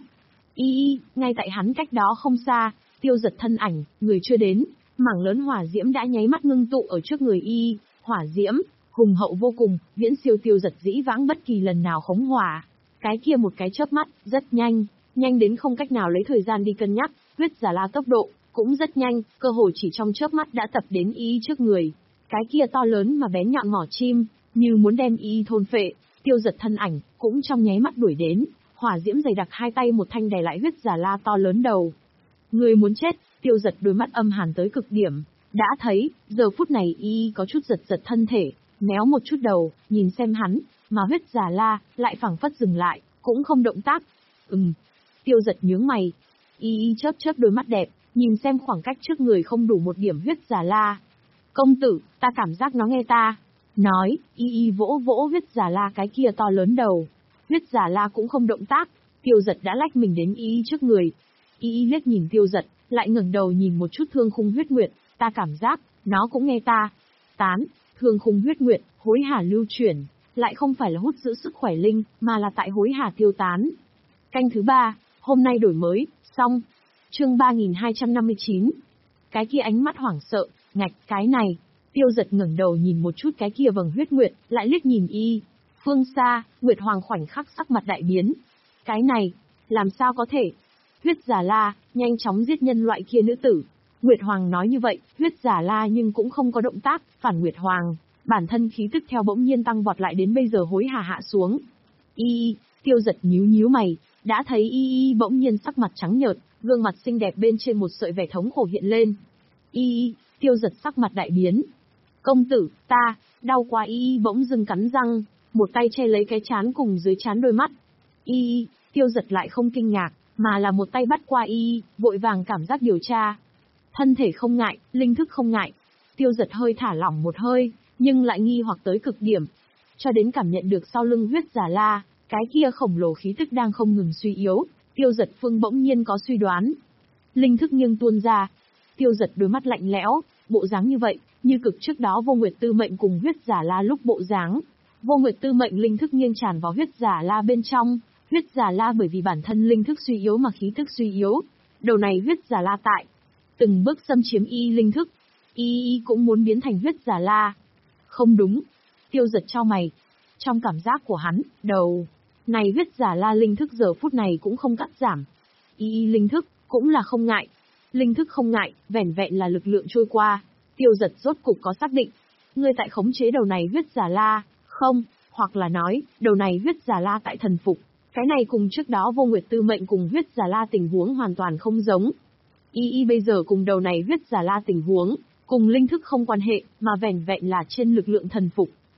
A: Y, ngay tại hắn cách đó không xa, Tiêu Giật thân ảnh, người chưa đến, mảng lớn hỏa diễm đã nháy mắt ngưng tụ ở trước người y, hỏa diễm, hùng hậu vô cùng, viễn siêu Tiêu Giật dĩ vãng bất kỳ lần nào khống hỏa. Cái kia một cái chớp mắt, rất nhanh, nhanh đến không cách nào lấy thời gian đi cân nhắc, huyết giả la tốc độ, cũng rất nhanh, cơ hồ chỉ trong chớp mắt đã tập đến y trước người. Cái kia to lớn mà bén nhọn mỏ chim, như muốn đem y thôn phệ, Tiêu Giật thân ảnh, cũng trong nháy mắt đuổi đến, hỏa diễm dày đặc hai tay một thanh đè lại huyết giả la to lớn đầu. Người muốn chết, Tiêu Giật đôi mắt âm hàn tới cực điểm, đã thấy, giờ phút này y có chút giật giật thân thể, méo một chút đầu, nhìn xem hắn, mà huyết giả la, lại phảng phất dừng lại, cũng không động tác. Ừm. Tiêu Giật nhướng mày, y chớp chớp đôi mắt đẹp, nhìn xem khoảng cách trước người không đủ một điểm huyết giả la. Công tử, ta cảm giác nó nghe ta. Nói, y y vỗ vỗ huyết giả la cái kia to lớn đầu. Huyết giả la cũng không động tác, Tiêu Giật đã lách mình đến y trước người. Y y liếc nhìn Tiêu Giật, lại ngẩng đầu nhìn một chút thương khung huyết nguyệt, ta cảm giác, nó cũng nghe ta. Tán, thương khung huyết nguyệt, hối hả lưu chuyển, lại không phải là hút giữ sức khỏe linh, mà là tại hối hả tiêu tán. Canh thứ ba, hôm nay đổi mới, xong. Chương ba nghìn hai trăm năm mươi chín. Cái kia ánh mắt hoảng sợ, ngạch, cái này. Tiêu Giật ngẩng đầu nhìn một chút cái kia vầng huyết nguyệt, lại liếc nhìn y. Phương xa, Nguyệt Hoàng khoảnh khắc sắc mặt đại biến. Cái này, làm sao có thể? Huyết giả la, nhanh chóng giết nhân loại kia nữ tử. Nguyệt Hoàng nói như vậy, huyết giả la nhưng cũng không có động tác, phản Nguyệt Hoàng. Bản thân khí tức theo bỗng nhiên tăng vọt lại đến bây giờ hối hả hạ xuống. Y, Tiêu Giật nhíu nhíu mày, đã thấy y y bỗng nhiên sắc mặt trắng nhợt, gương mặt xinh đẹp bên trên một sợi vẻ thống khổ hiện lên. Y, Tiêu Giật sắc mặt đại biến. Công tử, ta, đau quá y bỗng dưng cắn răng, một tay che lấy cái trán cùng dưới trán đôi mắt. Y, Tiêu Giật lại không kinh ngạc, mà là một tay bắt qua y, vội vàng cảm giác điều tra. Thân thể không ngại, linh thức không ngại. Tiêu Giật hơi thả lỏng một hơi, nhưng lại nghi hoặc tới cực điểm. Cho đến cảm nhận được sau lưng huyết giả la, cái kia khổng lồ khí tức đang không ngừng suy yếu, Tiêu Giật phương bỗng nhiên có suy đoán. Linh thức nghiêng tuôn ra. Tiêu Giật đôi mắt lạnh lẽo, bộ dáng như vậy, như cực trước đó Vô Nguyệt Tư Mệnh cùng huyết giả la lúc bộ dáng. Vô Nguyệt Tư Mệnh linh thức nghiêng tràn vào huyết giả la bên trong, huyết giả la bởi vì bản thân linh thức suy yếu mà khí thức suy yếu. Đầu này huyết giả la tại từng bước xâm chiếm y linh thức, y y cũng muốn biến thành huyết giả la. Không đúng. Tiêu Giật chau mày. Trong cảm giác của hắn, đầu này huyết giả la linh thức giờ phút này cũng không cắt giảm. Y y linh thức cũng là không ngại. Linh thức không ngại, vẻn vẹn là lực lượng trôi qua. Tiêu Giật rốt cục có xác định. Ngươi tại khống chế đầu này huyết giả la, không, hoặc là nói, đầu này huyết giả la tại thần phục. Cái này cùng trước đó Vô Nguyệt Tư Mệnh cùng huyết giả la tình huống hoàn toàn không giống. Y y bây giờ cùng đầu này huyết giả la tình huống, cùng linh thức không quan hệ, mà vẻn vẹn là trên lực lượng thần phục.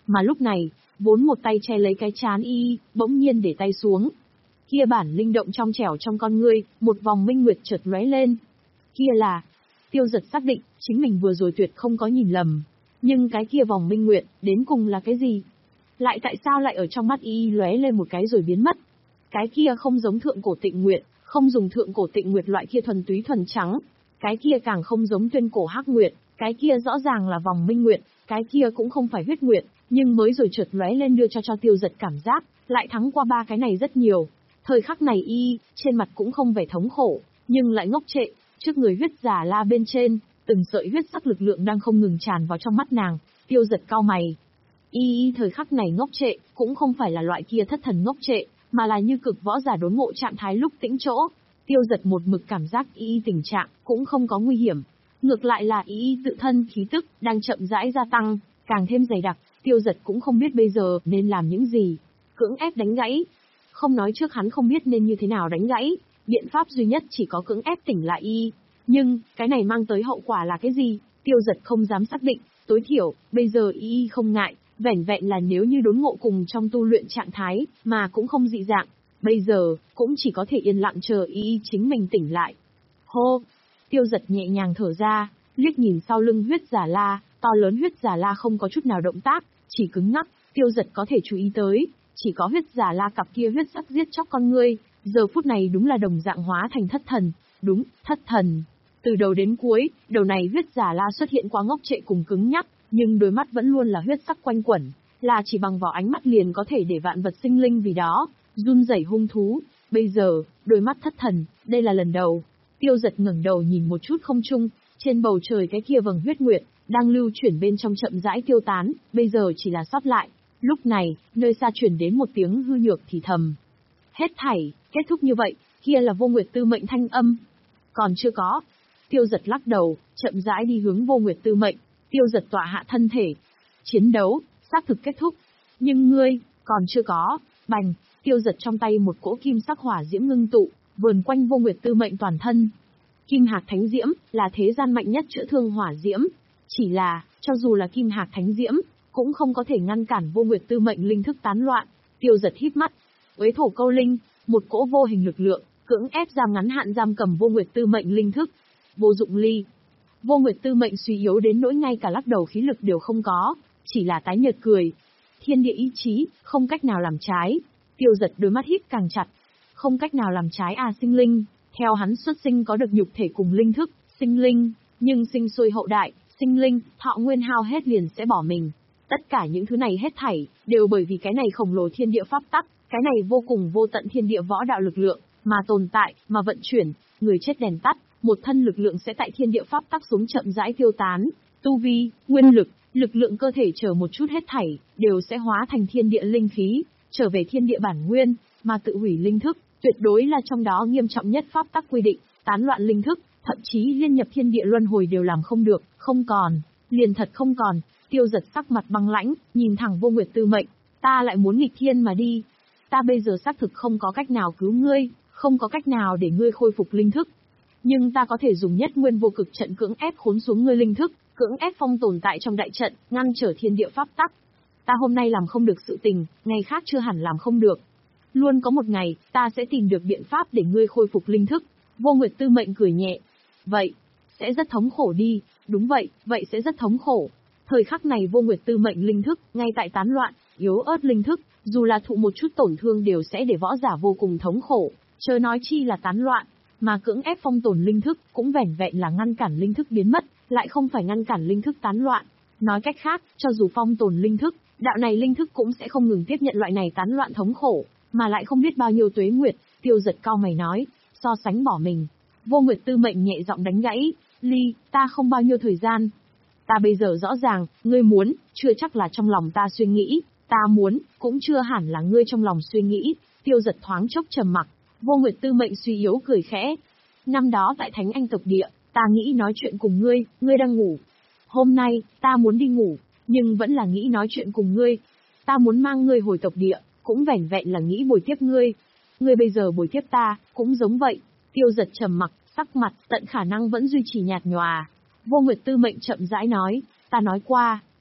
A: Mà lúc này, vốn một tay che lấy cái trán y, bỗng nhiên để tay xuống. Kia bản linh động trong trẻo trong con ngươi, một vòng minh nguyệt chợt lóe lên. Kia là... Tiêu Giật xác định, chính mình vừa rồi tuyệt không có nhìn lầm. Nhưng cái kia vòng minh nguyệt, đến cùng là cái gì? Lại tại sao lại ở trong mắt y lóe lên một cái rồi biến mất? Cái kia không giống thượng cổ tịnh nguyệt, không dùng thượng cổ tịnh nguyệt loại kia thuần túy thuần trắng. Cái kia càng không giống tuyên cổ hắc nguyệt, cái kia rõ ràng là vòng minh nguyệt, cái kia cũng không phải huyết nguyệt, nhưng mới rồi chợt lóe lên đưa cho cho Tiêu Giật cảm giác, lại thắng qua ba cái này rất nhiều. Thời khắc này y, trên mặt cũng không vẻ thống khổ, nhưng lại ngốc trệ, trước người huyết giả la bên trên, từng sợi huyết sắc lực lượng đang không ngừng tràn vào trong mắt nàng. Tiêu Giật cau mày. Y y thời khắc này ngốc trệ, cũng không phải là loại kia thất thần ngốc trệ, mà là như cực võ giả đốn ngộ trạng thái lúc tĩnh chỗ. Tiêu Giật một mực cảm giác y y tình trạng cũng không có nguy hiểm, ngược lại là y y tự thân khí tức đang chậm rãi gia tăng, càng thêm dày đặc. Tiêu Giật cũng không biết bây giờ nên làm những gì, cưỡng ép đánh gãy. Không nói trước hắn không biết nên như thế nào đánh gãy, biện pháp duy nhất chỉ có cưỡng ép tỉnh lại y. Nhưng, cái này mang tới hậu quả là cái gì? Tiêu Giật không dám xác định, tối thiểu, bây giờ y không ngại, vẻn vẹn là nếu như đốn ngộ cùng trong tu luyện trạng thái, mà cũng không dị dạng. Bây giờ, cũng chỉ có thể yên lặng chờ y chính mình tỉnh lại. Hô! Tiêu Giật nhẹ nhàng thở ra, liếc nhìn sau lưng huyết giả la, to lớn huyết giả la không có chút nào động tác, chỉ cứng ngắc. Tiêu Giật có thể chú ý tới, chỉ có huyết giả la cặp kia huyết sắc giết chóc con ngươi, giờ phút này đúng là đồng dạng hóa thành thất thần. Đúng, thất thần. Từ đầu đến cuối, đầu này huyết giả la xuất hiện quá ngốc trệ cùng cứng nhắc, nhưng đôi mắt vẫn luôn là huyết sắc quanh quẩn, là chỉ bằng vào ánh mắt liền có thể để vạn vật sinh linh vì đó run rẩy hung thú. Bây giờ, đôi mắt thất thần, đây là lần đầu. Tiêu Giật ngẩng đầu nhìn một chút không trung, trên bầu trời cái kia vầng huyết nguyệt đang lưu chuyển bên trong chậm rãi tiêu tán, bây giờ chỉ là sót lại. Lúc này, nơi xa truyền đến một tiếng hư nhược thì thầm. Hết thảy, kết thúc như vậy, kia là Vô Nguyệt Tư Mệnh thanh âm. Còn chưa có. Tiêu Giật lắc đầu, chậm rãi đi hướng Vô Nguyệt Tư Mệnh. Tiêu Giật tọa hạ thân thể. Chiến đấu, xác thực kết thúc. Nhưng ngươi, còn chưa có. Bành, Tiêu Giật trong tay một cỗ kim sắc hỏa diễm ngưng tụ, vờn quanh Vô Nguyệt Tư Mệnh toàn thân. Kim Hạc Thánh Diễm là thế gian mạnh nhất chữa thương hỏa diễm. Chỉ là, cho dù là Kim Hạc Thánh Diễm, cũng không có thể ngăn cản Vô Nguyệt Tư Mệnh linh thức tán loạn. Tiêu Giật híp mắt, uế thổ câu linh, một cỗ vô hình lực lượng, cưỡng ép giam ngắn hạn giam cầm Vô Nguyệt Tư Mệnh linh thức. Vô dụng ly. Vô Nguyệt Tư Mệnh suy yếu đến nỗi ngay cả lắc đầu khí lực đều không có, chỉ là tái nhợt cười. Thiên địa ý chí, không cách nào làm trái. Tiêu Giật đôi mắt híp càng chặt. Không cách nào làm trái à sinh linh, theo hắn xuất sinh có được nhục thể cùng linh thức, sinh linh, nhưng sinh sôi hậu đại, sinh linh, thọ nguyên hao hết liền sẽ bỏ mình. Tất cả những thứ này hết thảy, đều bởi vì cái này khổng lồ thiên địa pháp tắc, cái này vô cùng vô tận thiên địa võ đạo lực lượng, mà tồn tại, mà vận chuyển, người chết đèn tắt, một thân lực lượng sẽ tại thiên địa pháp tắc xuống chậm rãi tiêu tán, tu vi, nguyên lực, lực lượng cơ thể chờ một chút hết thảy, đều sẽ hóa thành thiên địa linh khí, trở về thiên địa bản nguyên, mà tự hủy linh thức, tuyệt đối là trong đó nghiêm trọng nhất pháp tắc quy định, tán loạn linh thức, thậm chí liên nhập thiên địa luân hồi đều làm không được, không còn, liền thật không còn. Tiêu Giật sắc mặt băng lãnh, nhìn thẳng Vô Nguyệt Tư Mệnh, ta lại muốn nghịch thiên mà đi. Ta bây giờ xác thực không có cách nào cứu ngươi, không có cách nào để ngươi khôi phục linh thức. Nhưng ta có thể dùng nhất nguyên vô cực trận cưỡng ép khốn xuống ngươi linh thức, cưỡng ép phong tồn tại trong đại trận, ngăn trở thiên địa pháp tắc. Ta hôm nay làm không được sự tình, ngày khác chưa hẳn làm không được. Luôn có một ngày, ta sẽ tìm được biện pháp để ngươi khôi phục linh thức. Vô Nguyệt Tư Mệnh cười nhẹ. Vậy, sẽ rất thống khổ đi, đúng vậy, vậy sẽ rất thống khổ. Thời khắc này Vô Nguyệt Tư Mệnh linh thức, ngay tại tán loạn, yếu ớt linh thức, dù là thụ một chút tổn thương đều sẽ để võ giả vô cùng thống khổ, chớ nói chi là tán loạn, mà cưỡng ép phong tồn linh thức, cũng vẻn vẹn là ngăn cản linh thức biến mất, lại không phải ngăn cản linh thức tán loạn. Nói cách khác, cho dù phong tồn linh thức, đạo này linh thức cũng sẽ không ngừng tiếp nhận loại này tán loạn thống khổ, mà lại không biết bao nhiêu tuế nguyệt. Tiêu Giật cau mày nói, so sánh bỏ mình. Vô Nguyệt Tư Mệnh nhẹ giọng đánh gãy, Ly, ta không bao nhiêu thời gian. Ta bây giờ rõ ràng, ngươi muốn, chưa chắc là trong lòng ta suy nghĩ, ta muốn, cũng chưa hẳn là ngươi trong lòng suy nghĩ. Tiêu Giật thoáng chốc trầm mặc. Vô Nguyệt Tư Mệnh suy yếu cười khẽ. Năm đó tại Thánh Anh tộc địa, ta nghĩ nói chuyện cùng ngươi, ngươi đang ngủ. Hôm nay, ta muốn đi ngủ, nhưng vẫn là nghĩ nói chuyện cùng ngươi. Ta muốn mang ngươi hồi tộc địa, cũng vẻn vẹn là nghĩ bồi tiếp ngươi. Ngươi bây giờ bồi tiếp ta, cũng giống vậy. Tiêu Giật trầm mặc, sắc mặt, tận khả năng vẫn duy trì nhạt nhòa. Vô Nguyệt Tư Mệnh chậm rãi nói, ta nói qua,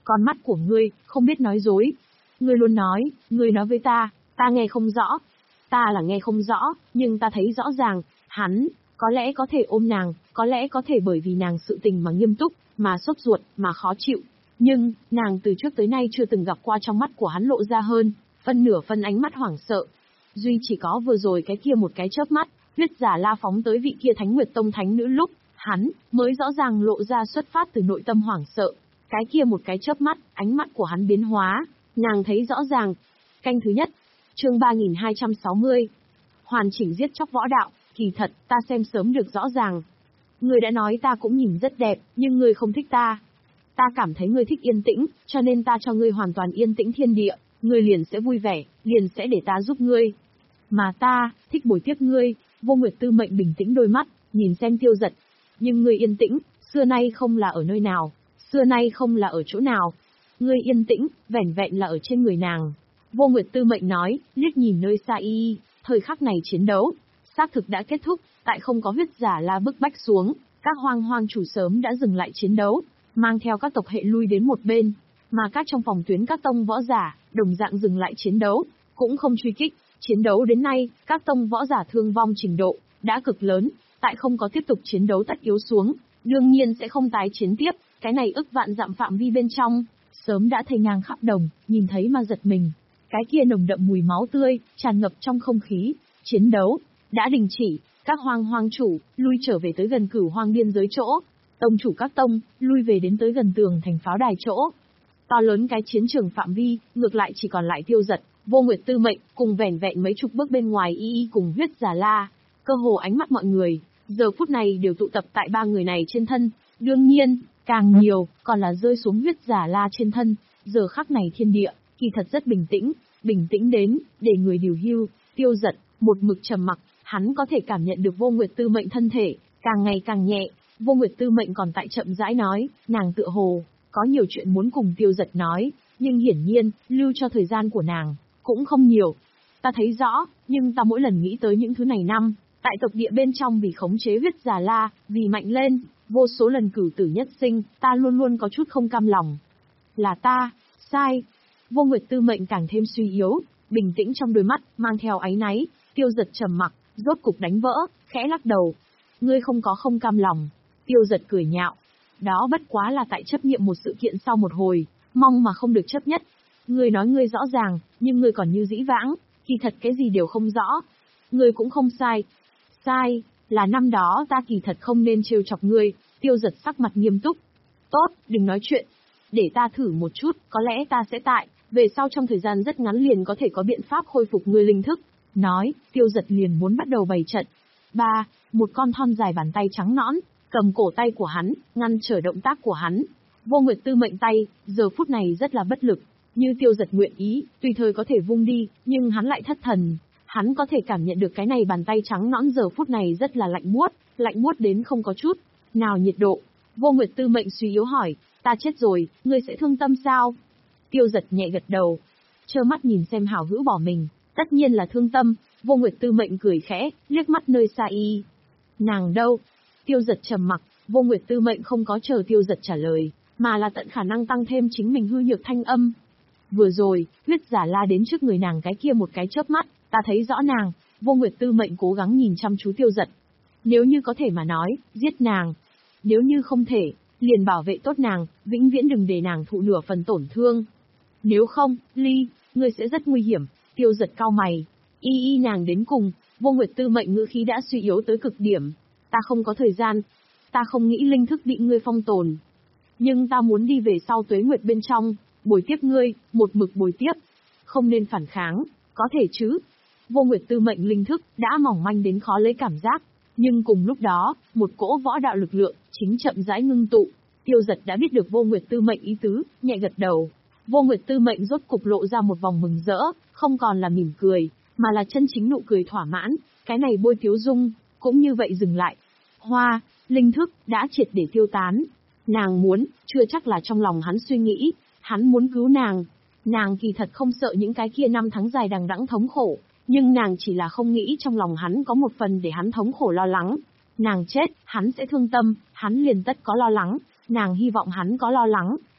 A: Con mắt của ngươi, không biết nói dối. Ngươi luôn nói, ngươi nói với ta, ta nghe không rõ. Ta là nghe không rõ, nhưng ta thấy rõ ràng, hắn, có lẽ có thể ôm nàng, có lẽ có thể bởi vì nàng sự tình mà nghiêm túc, mà sốt ruột, mà khó chịu. Nhưng, nàng từ trước tới nay chưa từng gặp qua trong mắt của hắn lộ ra hơn, phân nửa phân ánh mắt hoảng sợ. Duy chỉ có vừa rồi cái kia một cái chớp mắt, huyết giả la phóng tới vị kia Thánh Nguyệt Tông thánh nữ lúc, hắn, mới rõ ràng lộ ra xuất phát từ nội tâm hoảng sợ. Cái kia một cái chớp mắt, ánh mắt của hắn biến hóa, nàng thấy rõ ràng. Canh thứ nhất, chương ba nghìn hai trăm sáu mươi. Hoàn chỉnh giết chóc võ đạo, kỳ thật, ta xem sớm được rõ ràng. Ngươi đã nói ta cũng nhìn rất đẹp, nhưng ngươi không thích ta. Ta cảm thấy ngươi thích yên tĩnh, cho nên ta cho ngươi hoàn toàn yên tĩnh thiên địa, ngươi liền sẽ vui vẻ, liền sẽ để ta giúp ngươi. Mà ta, thích bồi tiếp ngươi. Vô Nguyệt Tư Mệnh bình tĩnh đôi mắt, nhìn xem Tiêu Dật. Nhưng ngươi yên tĩnh, xưa nay không là ở nơi nào, xưa nay không là ở chỗ nào. Ngươi yên tĩnh, vẻn vẹn là ở trên người nàng. Vô Nguyệt Tư Mệnh nói, liếc nhìn nơi xa y, thời khắc này chiến đấu, xác thực đã kết thúc, tại không có huyết giả la bức bách xuống, các hoang hoang chủ sớm đã dừng lại chiến đấu, mang theo các tộc hệ lui đến một bên, mà các trong phòng tuyến các tông võ giả, đồng dạng dừng lại chiến đấu, cũng không truy kích. Chiến đấu đến nay, các tông võ giả thương vong trình độ, đã cực lớn, tại không có tiếp tục chiến đấu tất yếu xuống, đương nhiên sẽ không tái chiến tiếp, cái này ức vạn dặm phạm vi bên trong, sớm đã thây ngang khắp đồng, nhìn thấy mà giật mình. Cái kia nồng đậm mùi máu tươi, tràn ngập trong không khí, chiến đấu, đã đình chỉ, các hoang hoang chủ, lui trở về tới gần Cửu Hoang biên giới chỗ, tông chủ các tông, lui về đến tới gần tường thành pháo đài chỗ. To lớn cái chiến trường phạm vi, ngược lại chỉ còn lại Tiêu Dật, Vô Nguyệt Tư Mệnh, cùng vẻn vẹn mấy chục bước bên ngoài y y cùng huyết giả la. Cơ hồ ánh mắt mọi người, giờ phút này đều tụ tập tại ba người này trên thân. Đương nhiên, càng nhiều, còn là rơi xuống huyết giả la trên thân. Giờ khắc này thiên địa, kỳ thật rất bình tĩnh, bình tĩnh đến, để người điều hưu. Tiêu Dật, một mực trầm mặc, hắn có thể cảm nhận được Vô Nguyệt Tư Mệnh thân thể, càng ngày càng nhẹ. Vô Nguyệt Tư Mệnh còn tại chậm rãi nói, nàng tựa hồ, có nhiều chuyện muốn cùng Tiêu Dật nói, nhưng hiển nhiên, lưu cho thời gian của nàng cũng không nhiều. Ta thấy rõ, nhưng ta mỗi lần nghĩ tới những thứ này năm, tại tộc địa bên trong vì khống chế huyết giả la, vì mạnh lên, vô số lần cửu tử nhất sinh, ta luôn luôn có chút không cam lòng. Là ta, sai. Vô Nguyệt Tư Mệnh càng thêm suy yếu, bình tĩnh trong đôi mắt, mang theo áy náy. Tiêu Dật trầm mặc, rốt cục đánh vỡ, khẽ lắc đầu. Ngươi không có không cam lòng. Tiêu Dật cười nhạo. Đó bất quá là tại chấp nhiệm một sự kiện sau một hồi, mong mà không được chấp nhất. Ngươi nói ngươi rõ ràng, nhưng ngươi còn như dĩ vãng, kỳ thật cái gì đều không rõ. Ngươi cũng không sai. Sai, là năm đó ta kỳ thật không nên trêu chọc ngươi. Tiêu Dật sắc mặt nghiêm túc. Tốt, đừng nói chuyện. Để ta thử một chút, có lẽ ta sẽ tại, về sau trong thời gian rất ngắn liền có thể có biện pháp khôi phục ngươi linh thức. Nói, Tiêu Dật liền muốn bắt đầu bày trận. Ba, một con thon dài bàn tay trắng nõn, cầm cổ tay của hắn, ngăn trở động tác của hắn. Vô Nguyệt Tư Mệnh tay, giờ phút này rất là bất lực. Như Tiêu Dật nguyện ý, tùy thời có thể vung đi, nhưng hắn lại thất thần. Hắn có thể cảm nhận được cái này bàn tay trắng nõn giờ phút này rất là lạnh buốt, lạnh buốt đến không có chút nào nhiệt độ. Vô Nguyệt Tư Mệnh suy yếu hỏi, ta chết rồi, ngươi sẽ thương tâm sao? Tiêu Dật nhẹ gật đầu, trơ mắt nhìn xem hảo hữu bỏ mình, tất nhiên là thương tâm. Vô Nguyệt Tư Mệnh cười khẽ, liếc mắt nơi xa y. Nàng đâu? Tiêu Dật trầm mặc. Vô Nguyệt Tư Mệnh không có chờ Tiêu Dật trả lời, mà là tận khả năng tăng thêm chính mình hư nhược thanh âm. Vừa rồi, huyết giả la đến trước người nàng cái kia một cái chớp mắt, ta thấy rõ nàng. Vô Nguyệt Tư Mệnh cố gắng nhìn chăm chú Tiêu Dật. Nếu như có thể mà nói, giết nàng. Nếu như không thể, liền bảo vệ tốt nàng, vĩnh viễn đừng để nàng thụ nửa phần tổn thương. Nếu không, Ly, ngươi sẽ rất nguy hiểm. Tiêu Dật cau mày. Y y nàng đến cùng. Vô Nguyệt Tư Mệnh ngữ khí đã suy yếu tới cực điểm. Ta không có thời gian. Ta không nghĩ linh thức bị ngươi phong tồn. Nhưng ta muốn đi về sau tuế nguyệt bên trong, bồi tiếp ngươi, một mực bồi tiếp. Không nên phản kháng, có thể chứ. Vô Nguyệt Tư Mệnh linh thức đã mỏng manh đến khó lấy cảm giác. Nhưng cùng lúc đó, một cỗ võ đạo lực lượng chính chậm rãi ngưng tụ. Tiêu Dật đã biết được Vô Nguyệt Tư Mệnh ý tứ, nhẹ gật đầu. Vô Nguyệt Tư Mệnh rốt cục lộ ra một vòng mừng rỡ, không còn là mỉm cười, mà là chân chính nụ cười thỏa mãn. Cái này bôi tiếu dung, cũng như vậy dừng lại. Hoa, linh thức đã triệt để tiêu tán. Nàng muốn, chưa chắc là trong lòng hắn suy nghĩ, hắn muốn cứu nàng. Nàng kỳ thật không sợ những cái kia năm tháng dài đằng đẵng thống khổ, nhưng nàng chỉ là không nghĩ trong lòng hắn có một phần để hắn thống khổ lo lắng. Nàng chết, hắn sẽ thương tâm, hắn liền tất có lo lắng, nàng hy vọng hắn có lo lắng,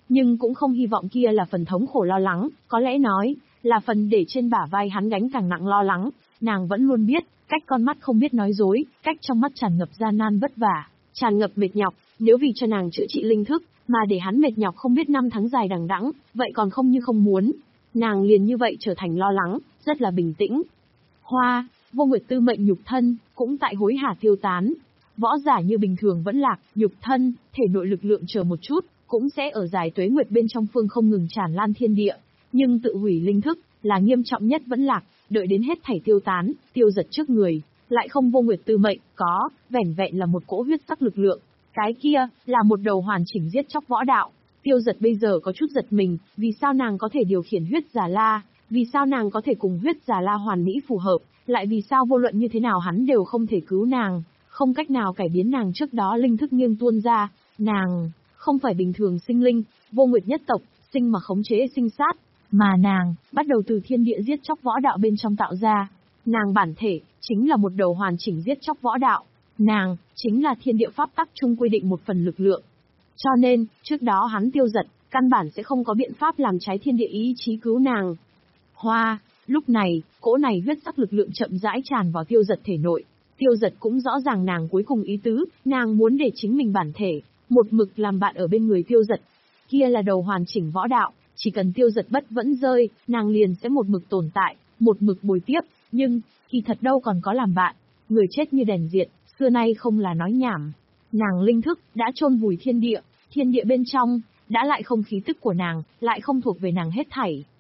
A: nhưng cũng không hy vọng kia là phần thống khổ lo lắng, có lẽ nói, là phần để trên bả vai hắn gánh càng nặng lo lắng. Nàng vẫn luôn biết, cách con mắt không biết nói dối, cách trong mắt tràn ngập gian nan vất vả, tràn ngập mệt nhọc, nếu vì cho nàng chữa trị linh thức, mà để hắn mệt nhọc không biết năm tháng dài đằng đẵng, vậy còn không như không muốn. Nàng liền như vậy trở thành lo lắng, rất là bình tĩnh. Hoa, Vô Nguyệt tư mệnh nhục thân, cũng tại hối hả tiêu tán. Võ giả như bình thường vẫn lạc, nhục thân, thể nội lực lượng chờ một chút, cũng sẽ ở dài tuế nguyệt bên trong phương không ngừng tràn lan thiên địa. Nhưng tự hủy linh thức, là nghiêm trọng nhất vẫn lạc, đợi đến hết thảy tiêu tán, tiêu giật trước người, lại không Vô Nguyệt tư mệnh, có, vẻn vẹn là một cỗ huyết sắc lực lượng. Cái kia, là một đầu hoàn chỉnh giết chóc võ đạo. Tiêu giật bây giờ có chút giật mình, vì sao nàng có thể điều khiển huyết giả la, vì sao nàng có thể cùng huyết giả la hoàn mỹ phù hợp, lại vì sao vô luận như thế nào hắn đều không thể cứu nàng, không cách nào cải biến nàng trước đó linh thức nghiêng tuôn ra. Nàng, không phải bình thường sinh linh, Vô Nguyệt nhất tộc, sinh mà khống chế sinh sát, mà nàng, bắt đầu từ thiên địa giết chóc võ đạo bên trong tạo ra. Nàng bản thể, chính là một đầu hoàn chỉnh giết chóc võ đạo. Nàng, chính là thiên địa pháp tắc chung quy định một phần lực lượng. Cho nên, trước đó hắn tiêu giật, căn bản sẽ không có biện pháp làm trái thiên địa ý chí cứu nàng. Hoa, lúc này, cỗ này huyết sắc lực lượng chậm rãi tràn vào tiêu giật thể nội. Tiêu giật cũng rõ ràng nàng cuối cùng ý tứ, nàng muốn để chính mình bản thể, một mực làm bạn ở bên người tiêu giật. Kia là đầu hoàn chỉnh võ đạo, chỉ cần tiêu giật bất vẫn rơi, nàng liền sẽ một mực tồn tại, một mực bồi tiếp, nhưng, kỳ thật đâu còn có làm bạn, người chết như đèn diệt, xưa nay không là nói nhảm. Nàng linh thức, đã chôn vùi thiên địa, thiên địa bên trong, đã lại không khí tức của nàng, lại không thuộc về nàng hết thảy.